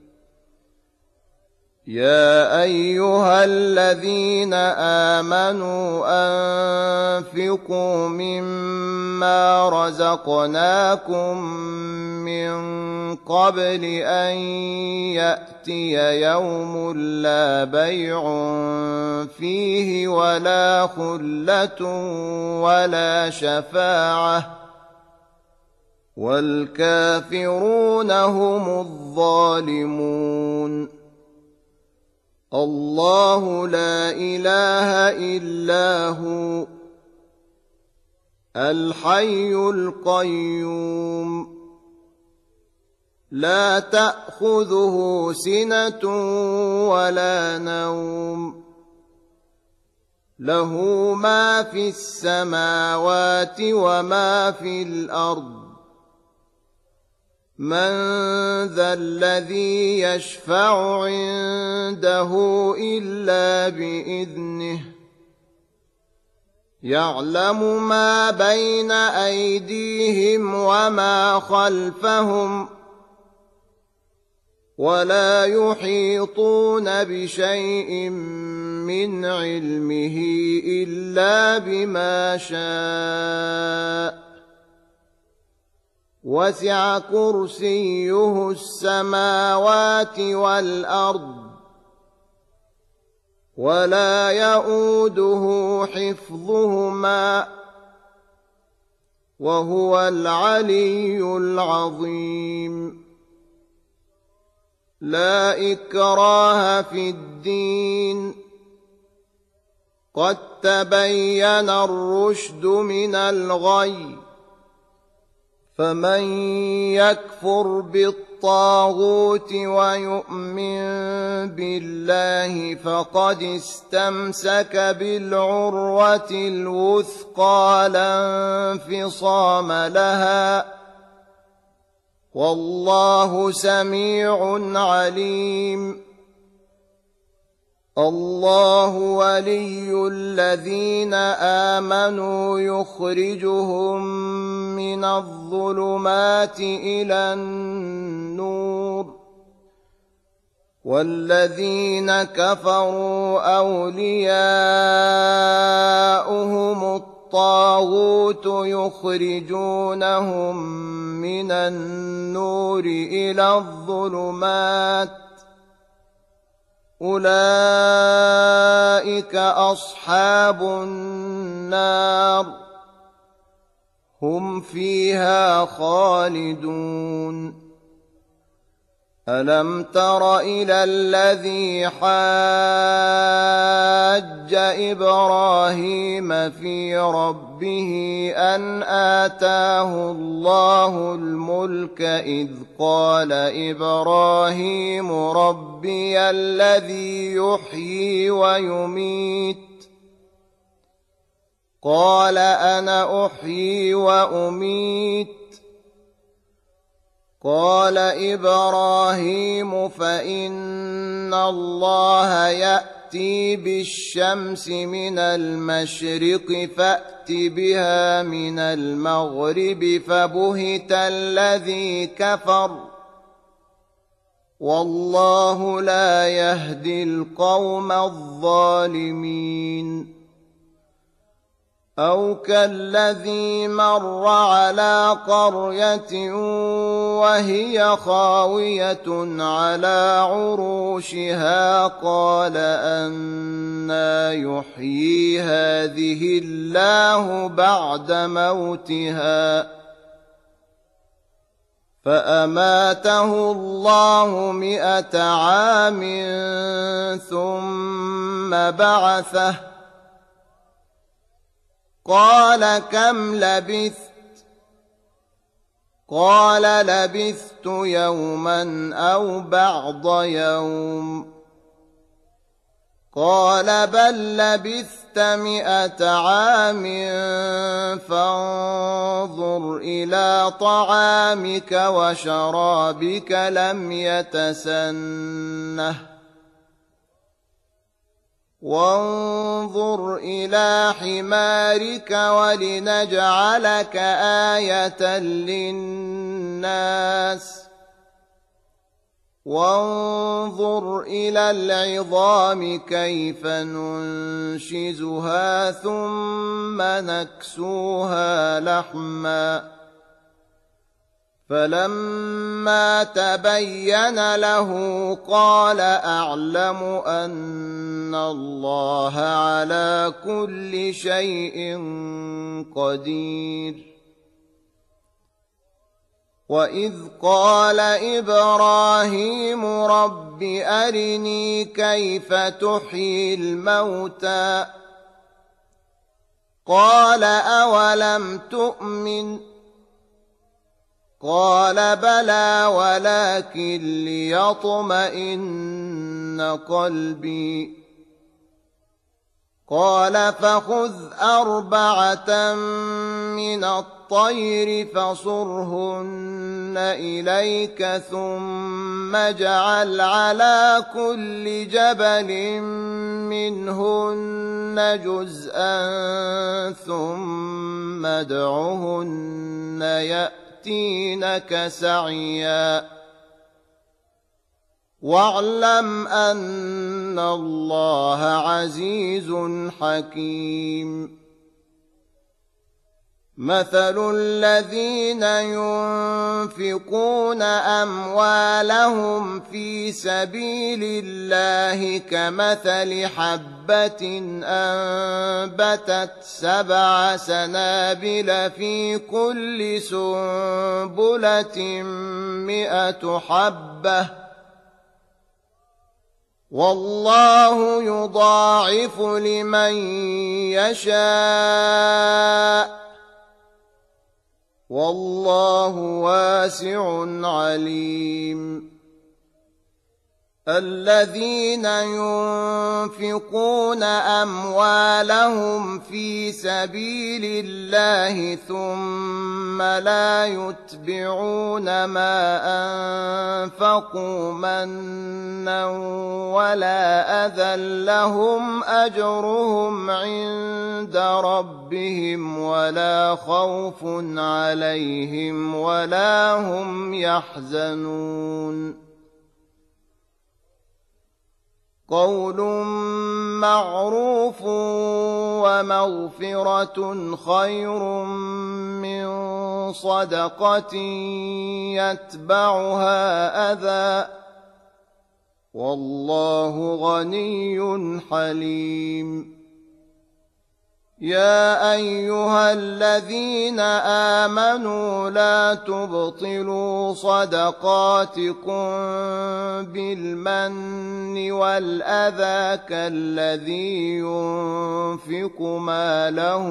يا أيها الذين آمنوا أنفقوا مما رزقناكم من قبل أن يأتي يوم لا بيع فيه ولا خلة ولا شفاعة والكافرون هم الظالمون الله لا إله إلا هو الحي القيوم لا تأخذه سنة ولا نوم له ما في السماوات وما في الأرض من ذا الذي يشفع عنده إلا بإذنه يعلم ما بين أيديهم وما خلفهم ولا يحيطون بشيء من علمه إلا بما شاء وسع كرسيه السماوات والأرض ولا يؤوده حفظهما وهو العلي العظيم لا إكراه في الدين قد تبين الرشد من الغي فمن يكفر بالطاغوت ويؤمن بالله فقد استمسك بالعروة الوثقى لا انفصام لها والله سميع عليم الله ولي الذين آمنوا يخرجهم من الظلمات إلى النور والذين كفروا أولياؤهم الطاغوت يخرجونهم من النور إلى الظلمات أولئك أصحاب النار هم فيها خالدون ألم تر إلى الذي حاج إبراهيم في ربه أن آتاه الله الملك إذ قال إبراهيم ربي الذي يحيي ويميت قال أنا أحيي وأميت قال إبراهيم فإن الله يأتي بالشمس من المشرق فأت بها من المغرب فبهت الذي كفر والله لا يهدي القوم الظالمين أو كالذي مر على قرية وهي خاوية على عروشها قال أنى يحيي هذه الله بعد موتها فأماته الله مئة عام ثم بعثه قال كم لبثت قال لبثت يوما أو بعض يوم قال بل لبثت مئة عام فانظر إلى طعامك وشرابك لم يتسنه وانظر إلى حمارك ولنجعلك آية للناس وانظر إلى العظام كيف ننشزها ثم نكسوها لحما فلما تبين له قال أعلم أن الله على كل شيء قدير وإذ قال إبراهيم رب أرني كيف تحيي الموتى قال أولم تؤمن قال بلى ولكن ليطمئن قلبي قال فخذ أربعة من الطير فصرهن إليك ثم اجعل على كل جبل منهن جزءا ثم ادعهن يأتينك سعيا واعلم أن الله عزيز حكيم مثل الذين ينفقون أموالهم في سبيل الله كمثل حبة أنبتت سبع سنابل في كل سنبلة مئة حبة والله يضاعف لمن يشاء والله واسع عليم الذين ينفقون أموالهم في سبيل الله ثم لا يتبعون ما أنفقوا منا ولا أذى لهم أجرهم عند ربهم ولا خوف عليهم ولا هم يحزنون قول معروف ومغفرة خير من صدقة يتبعها أذى والله غني حليم يا أيها الذين آمنوا لا تبطلوا صدقاتكم بالمن والأذى كالذي ينفق ماله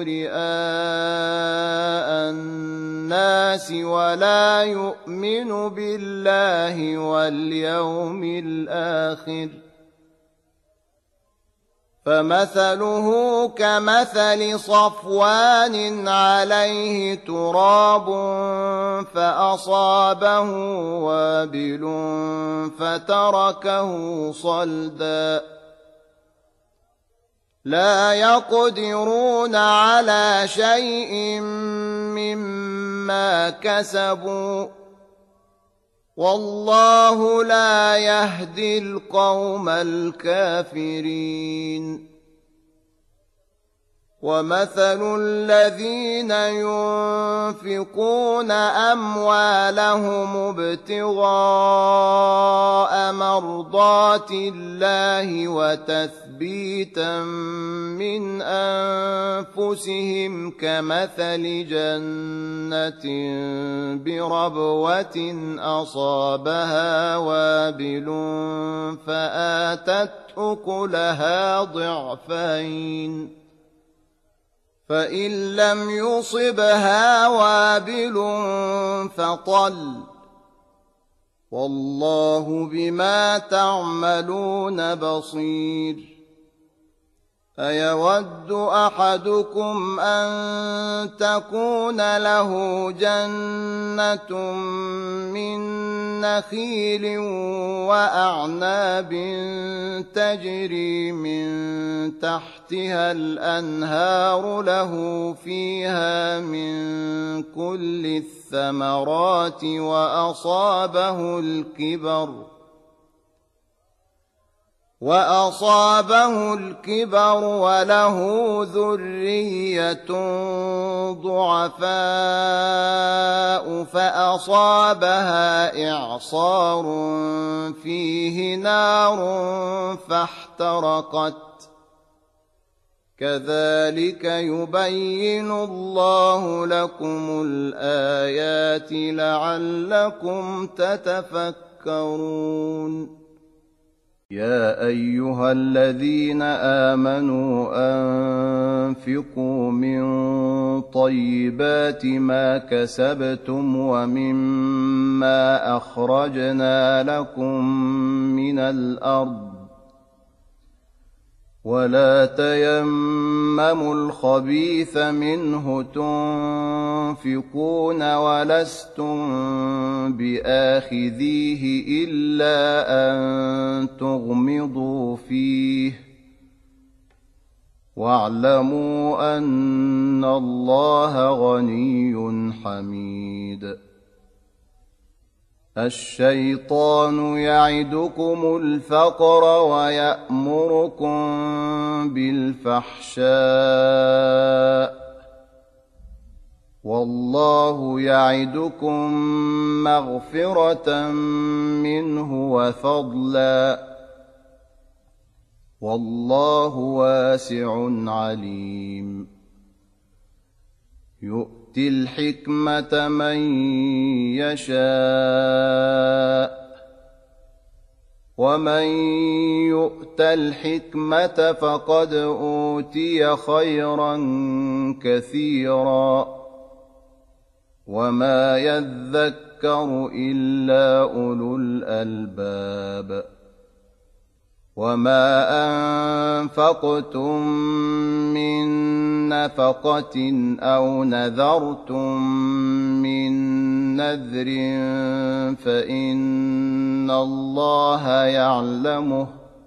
رئاء الناس ولا يؤمن بالله واليوم الآخر فمثله كمثل صفوان عليه تراب فأصابه وابل فتركه صلدا لا يقدرون على شيء مما كسبوا والله لا يهدي القوم الكافرين ومثل الذين ينفقون أموالهم ابتغاء مرضات الله وتثبيتا من أنفسهم كمثل جنة بربوة أصابها وابل فآتت أكلها ضعفين فإن لم يصبها وابل فطل والله بما تعملون بصير أيود أحدكم أن تكون له جنة من نخيل وأعناب تجري من تحتها الأنهار له فيها من كل الثمرات وأصابه الكبر وأصابه الكبر وله ذرية ضعفاء فأصابها إعصار فيه نار فاحترقت كذلك يبين الله لكم الآيات لعلكم تتفكرون يا أيها الذين آمنوا أنفقوا من طيبات ما كسبتم ومما أخرجنا لكم من الأرض ولا تيمموا الخبيث منه تنفقون ولستم بآخذيه إلا أن تغمضوا فيه واعلموا أن الله غني حميد الشيطان يعدكم الفقر ويأمركم بالفحشاء والله يعدكم مغفرة منه وفضلا والله واسع عليم يؤتي الحكمة من يشاء ومن يؤت الحكمة فقد أوتي خيرا كثيرا وما يذكر إلا أولو الألباب وما أنفقتم من نفقة أو نذرتم من نذر فإن الله يعلمه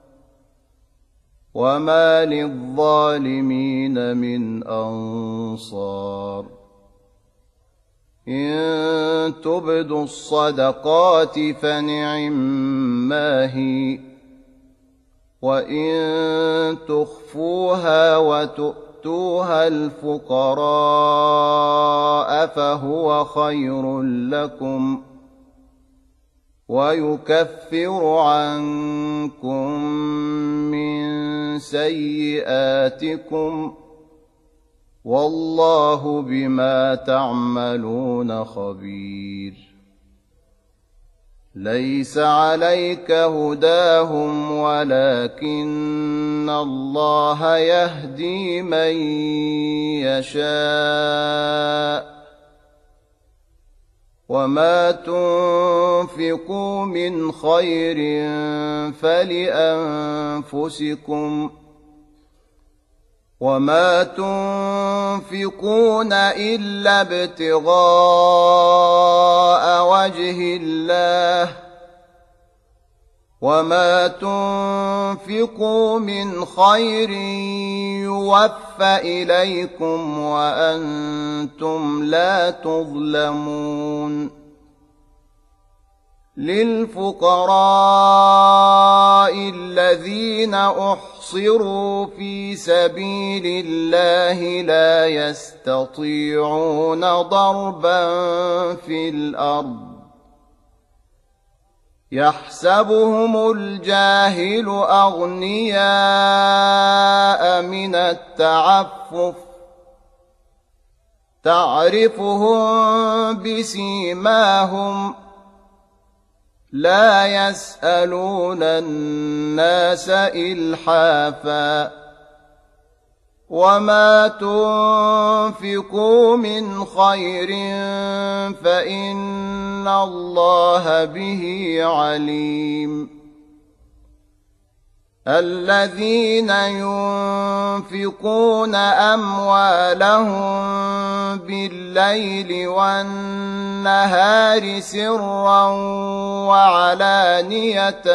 وما للظالمين من أنصار إن تبدوا الصدقات فنعما هي وإن تخفوها وتؤتوها الفقراء فهو خير لكم ويكفر عنكم من سيئاتكم والله بما تعملون خبير ليس عليك هداهم ولكن الله يهدي من يشاء وما تنفقوا من خير فلأنفسكم وما تنفقون إلا ابتغاء وجه الله وما تنفقوا من خير يوفى إليكم وأنتم لا تظلمون للفقراء الذين أحصروا في سبيل الله لا يستطيعون ضربا في الأرض يحسبهم الجاهل أغنياء من التعفف تعرفهم بسيماهم لا يسألون الناس إلحافا وما تنفقوا من خير فإن الله به عليم الذين ينفقون أموالهم بالليل والنهار سرا وعلانية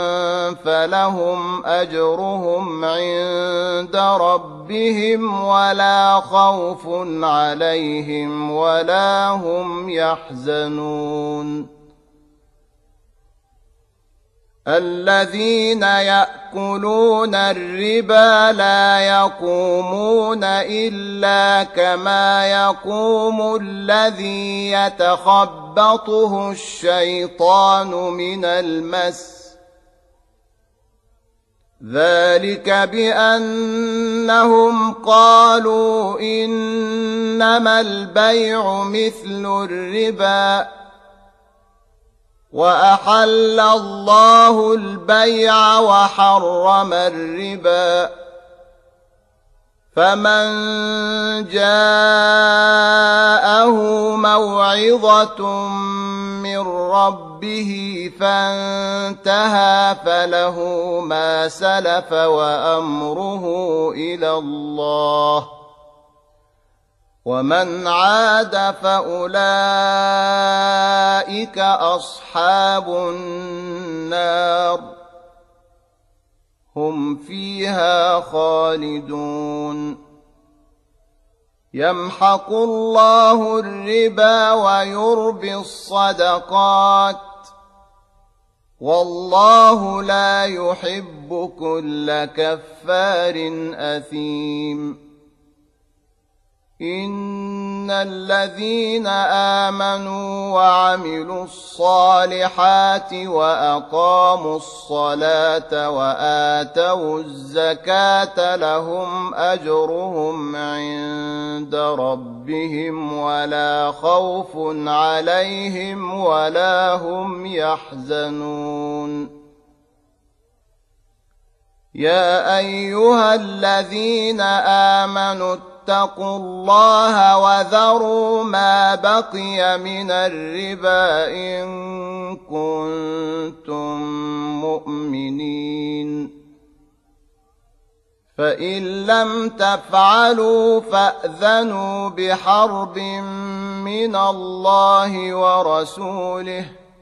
فلهم أجرهم عند ربهم ولا خوف عليهم ولا هم يحزنون الذين يأكلون الربا لا يقومون إلا كما يقوم الذي يتخبطه الشيطان من المس ذلك بأنهم قالوا إنما البيع مثل الربا وأحل الله البيع وحرم الربا فمن جاءه موعظة من ربه فانتهى فله ما سلف وأمره إلى الله ومن عاد فأولئك أصحاب النار هم فيها خالدون يمحق الله الربا ويربي الصدقات والله لا يحب كل كفار أثيم إن الذين آمنوا وعملوا الصالحات وأقاموا الصلاة وآتوا الزكاة لهم أجرهم عند ربهم ولا خوف عليهم ولا هم يحزنون يا أيها الذين آمنوا اتقوا الله وذروا ما بقي من الربا إن كنتم مؤمنين فإن لم تفعلوا فأذنوا بحرب من الله ورسوله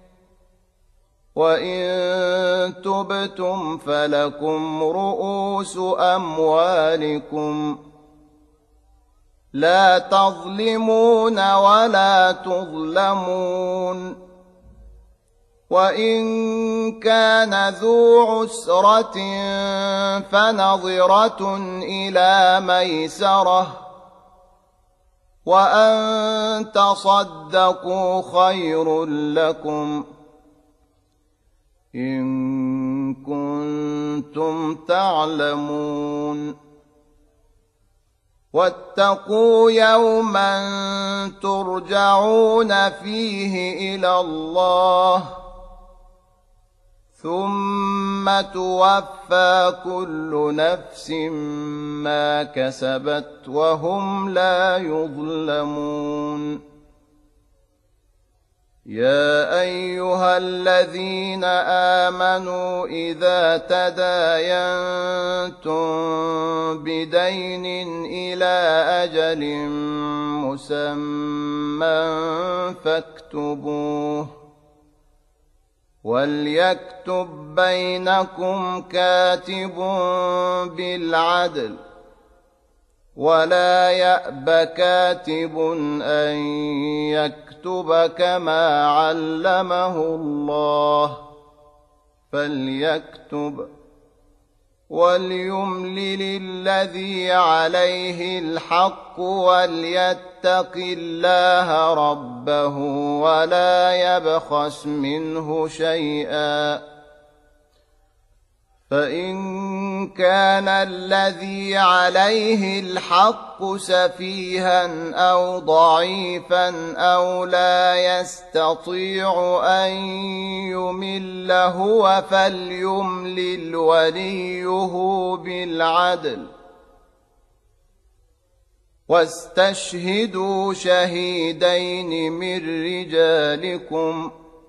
وإن تبتم فلكم رؤوس أموالكم لا تظلمون ولا تظلمون وإن كان ذو عسرة فنظرة إلى ميسرة وأن تصدقوا خير لكم إن كنتم تعلمون واتقوا يوما ترجعون فيه إلى الله ثم توفى كل نفس ما كسبت وهم لا يظلمون يا أيها الذين آمنوا إذا تداينتم بدين إلى أجل مسمى فاكتبوه وليكتب بينكم كاتب بالعدل ولا يأب كاتب أن يكتب كما علمه الله فليكتب وليملل الذي عليه الحق وليتق الله ربه ولا يبخس منه شيئا فإن كان الذي عليه الحق سفيها أو ضعيفا أو لا يستطيع أن يمل هو فليملل وليه بالعدل واستشهدوا شهيدين من رجالكم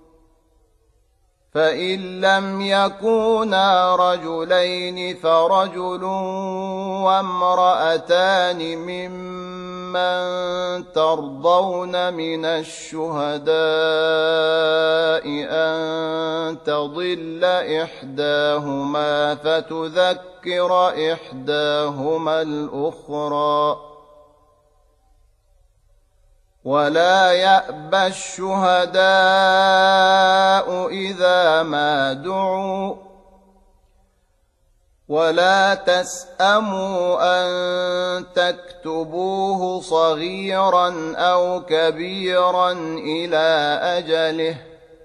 فإن لم يكونا رجلين فرجل وامرأتان ممن ترضون من الشهداء أن تضل إحداهما فتذكر إحداهما الأخرى ولا يأبى الشهداء إذا ما دعوا ولا تسأموا أن تكتبوه صغيرا أو كبيرا إلى أجله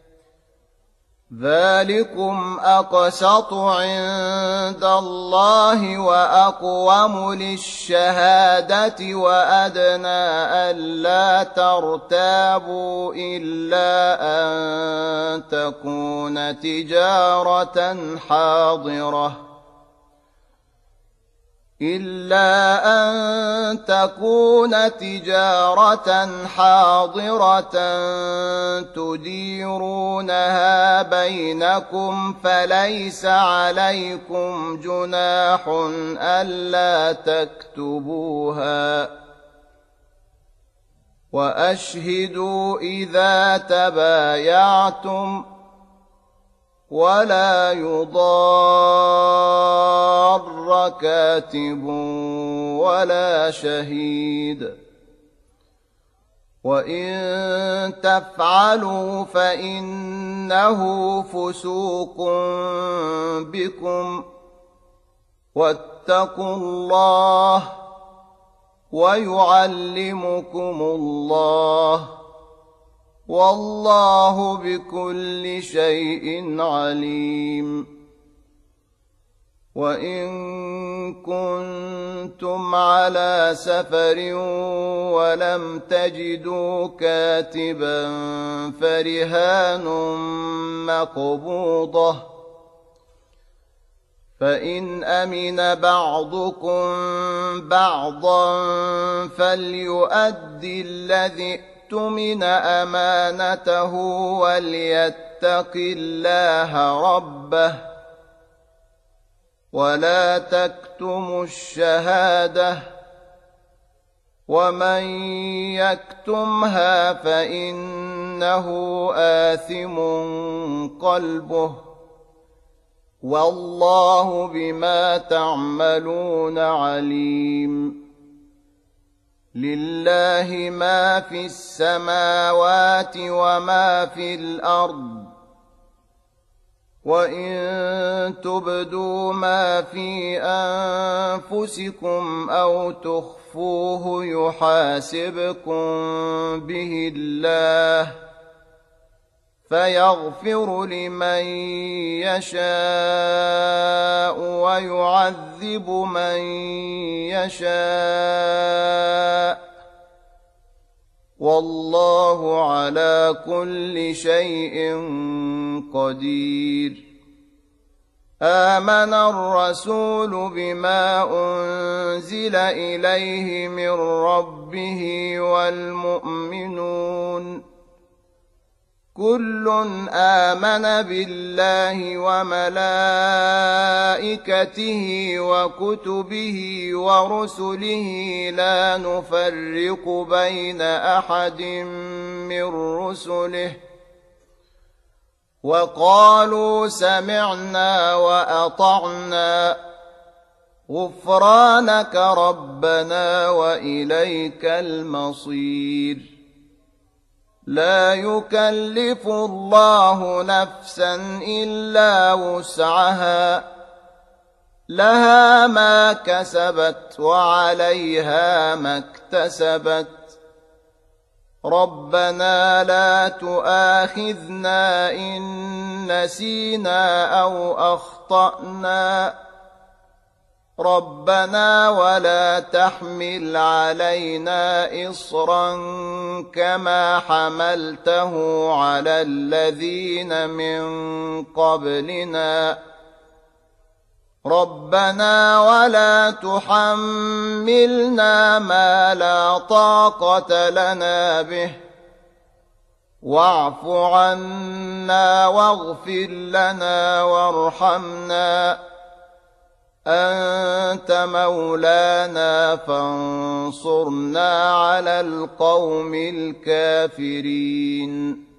ذلكم أقسط عند الله وأقوم للشهادة وأدنى ألا ترتابوا إلا أن تكون تجارة حاضرة إلا أن تكون تجارة حاضرة تديرونها بينكم فليس عليكم جناح ألا تكتبوها وأشهدوا إذا تبايعتم ولا يضار كاتب ولا شهيد وإن تفعلوا فإنه فسوق بكم واتقوا الله ويعلمكم الله والله بكل شيء عليم وإن كنتم على سفر ولم تجدوا كاتبا فرهان مقبوضة فإن أمن بعضكم بعضا فليؤدي الذي اؤتمن أمانته وليتق الله ربه ولا تكتموا الشهادة ومن يكتمها فإنه آثم قلبه والله بما تعملون عليم لله ما في السماوات وما في الأرض وإن تبدوا ما في أنفسكم أو تخفوه يحاسبكم به الله فيغفر لمن يشاء ويعذب من يشاء والله على كل شيء قدير آمن الرسول بما أنزل إليه من ربه والمؤمنون كل آمن بالله وملائكته وكتبه ورسله لا نفرق بين أحد من رسله وقالوا سمعنا وأطعنا غفرانك ربنا وإليك المصير. لا يكلف الله نفسا إلا وسعها، لها ما كسبت وعليها ما اكتسبت. ربنا لا تؤاخذنا إن نسينا أو أخطأنا، ربنا ولا تحمل علينا إصرا كما حملته على الذين من قبلنا، ربنا ولا تحملنا ما لا طاقة لنا به، واعف عنا واغفر لنا وارحمنا، أنت مولانا فانصرنا على القوم الكافرين.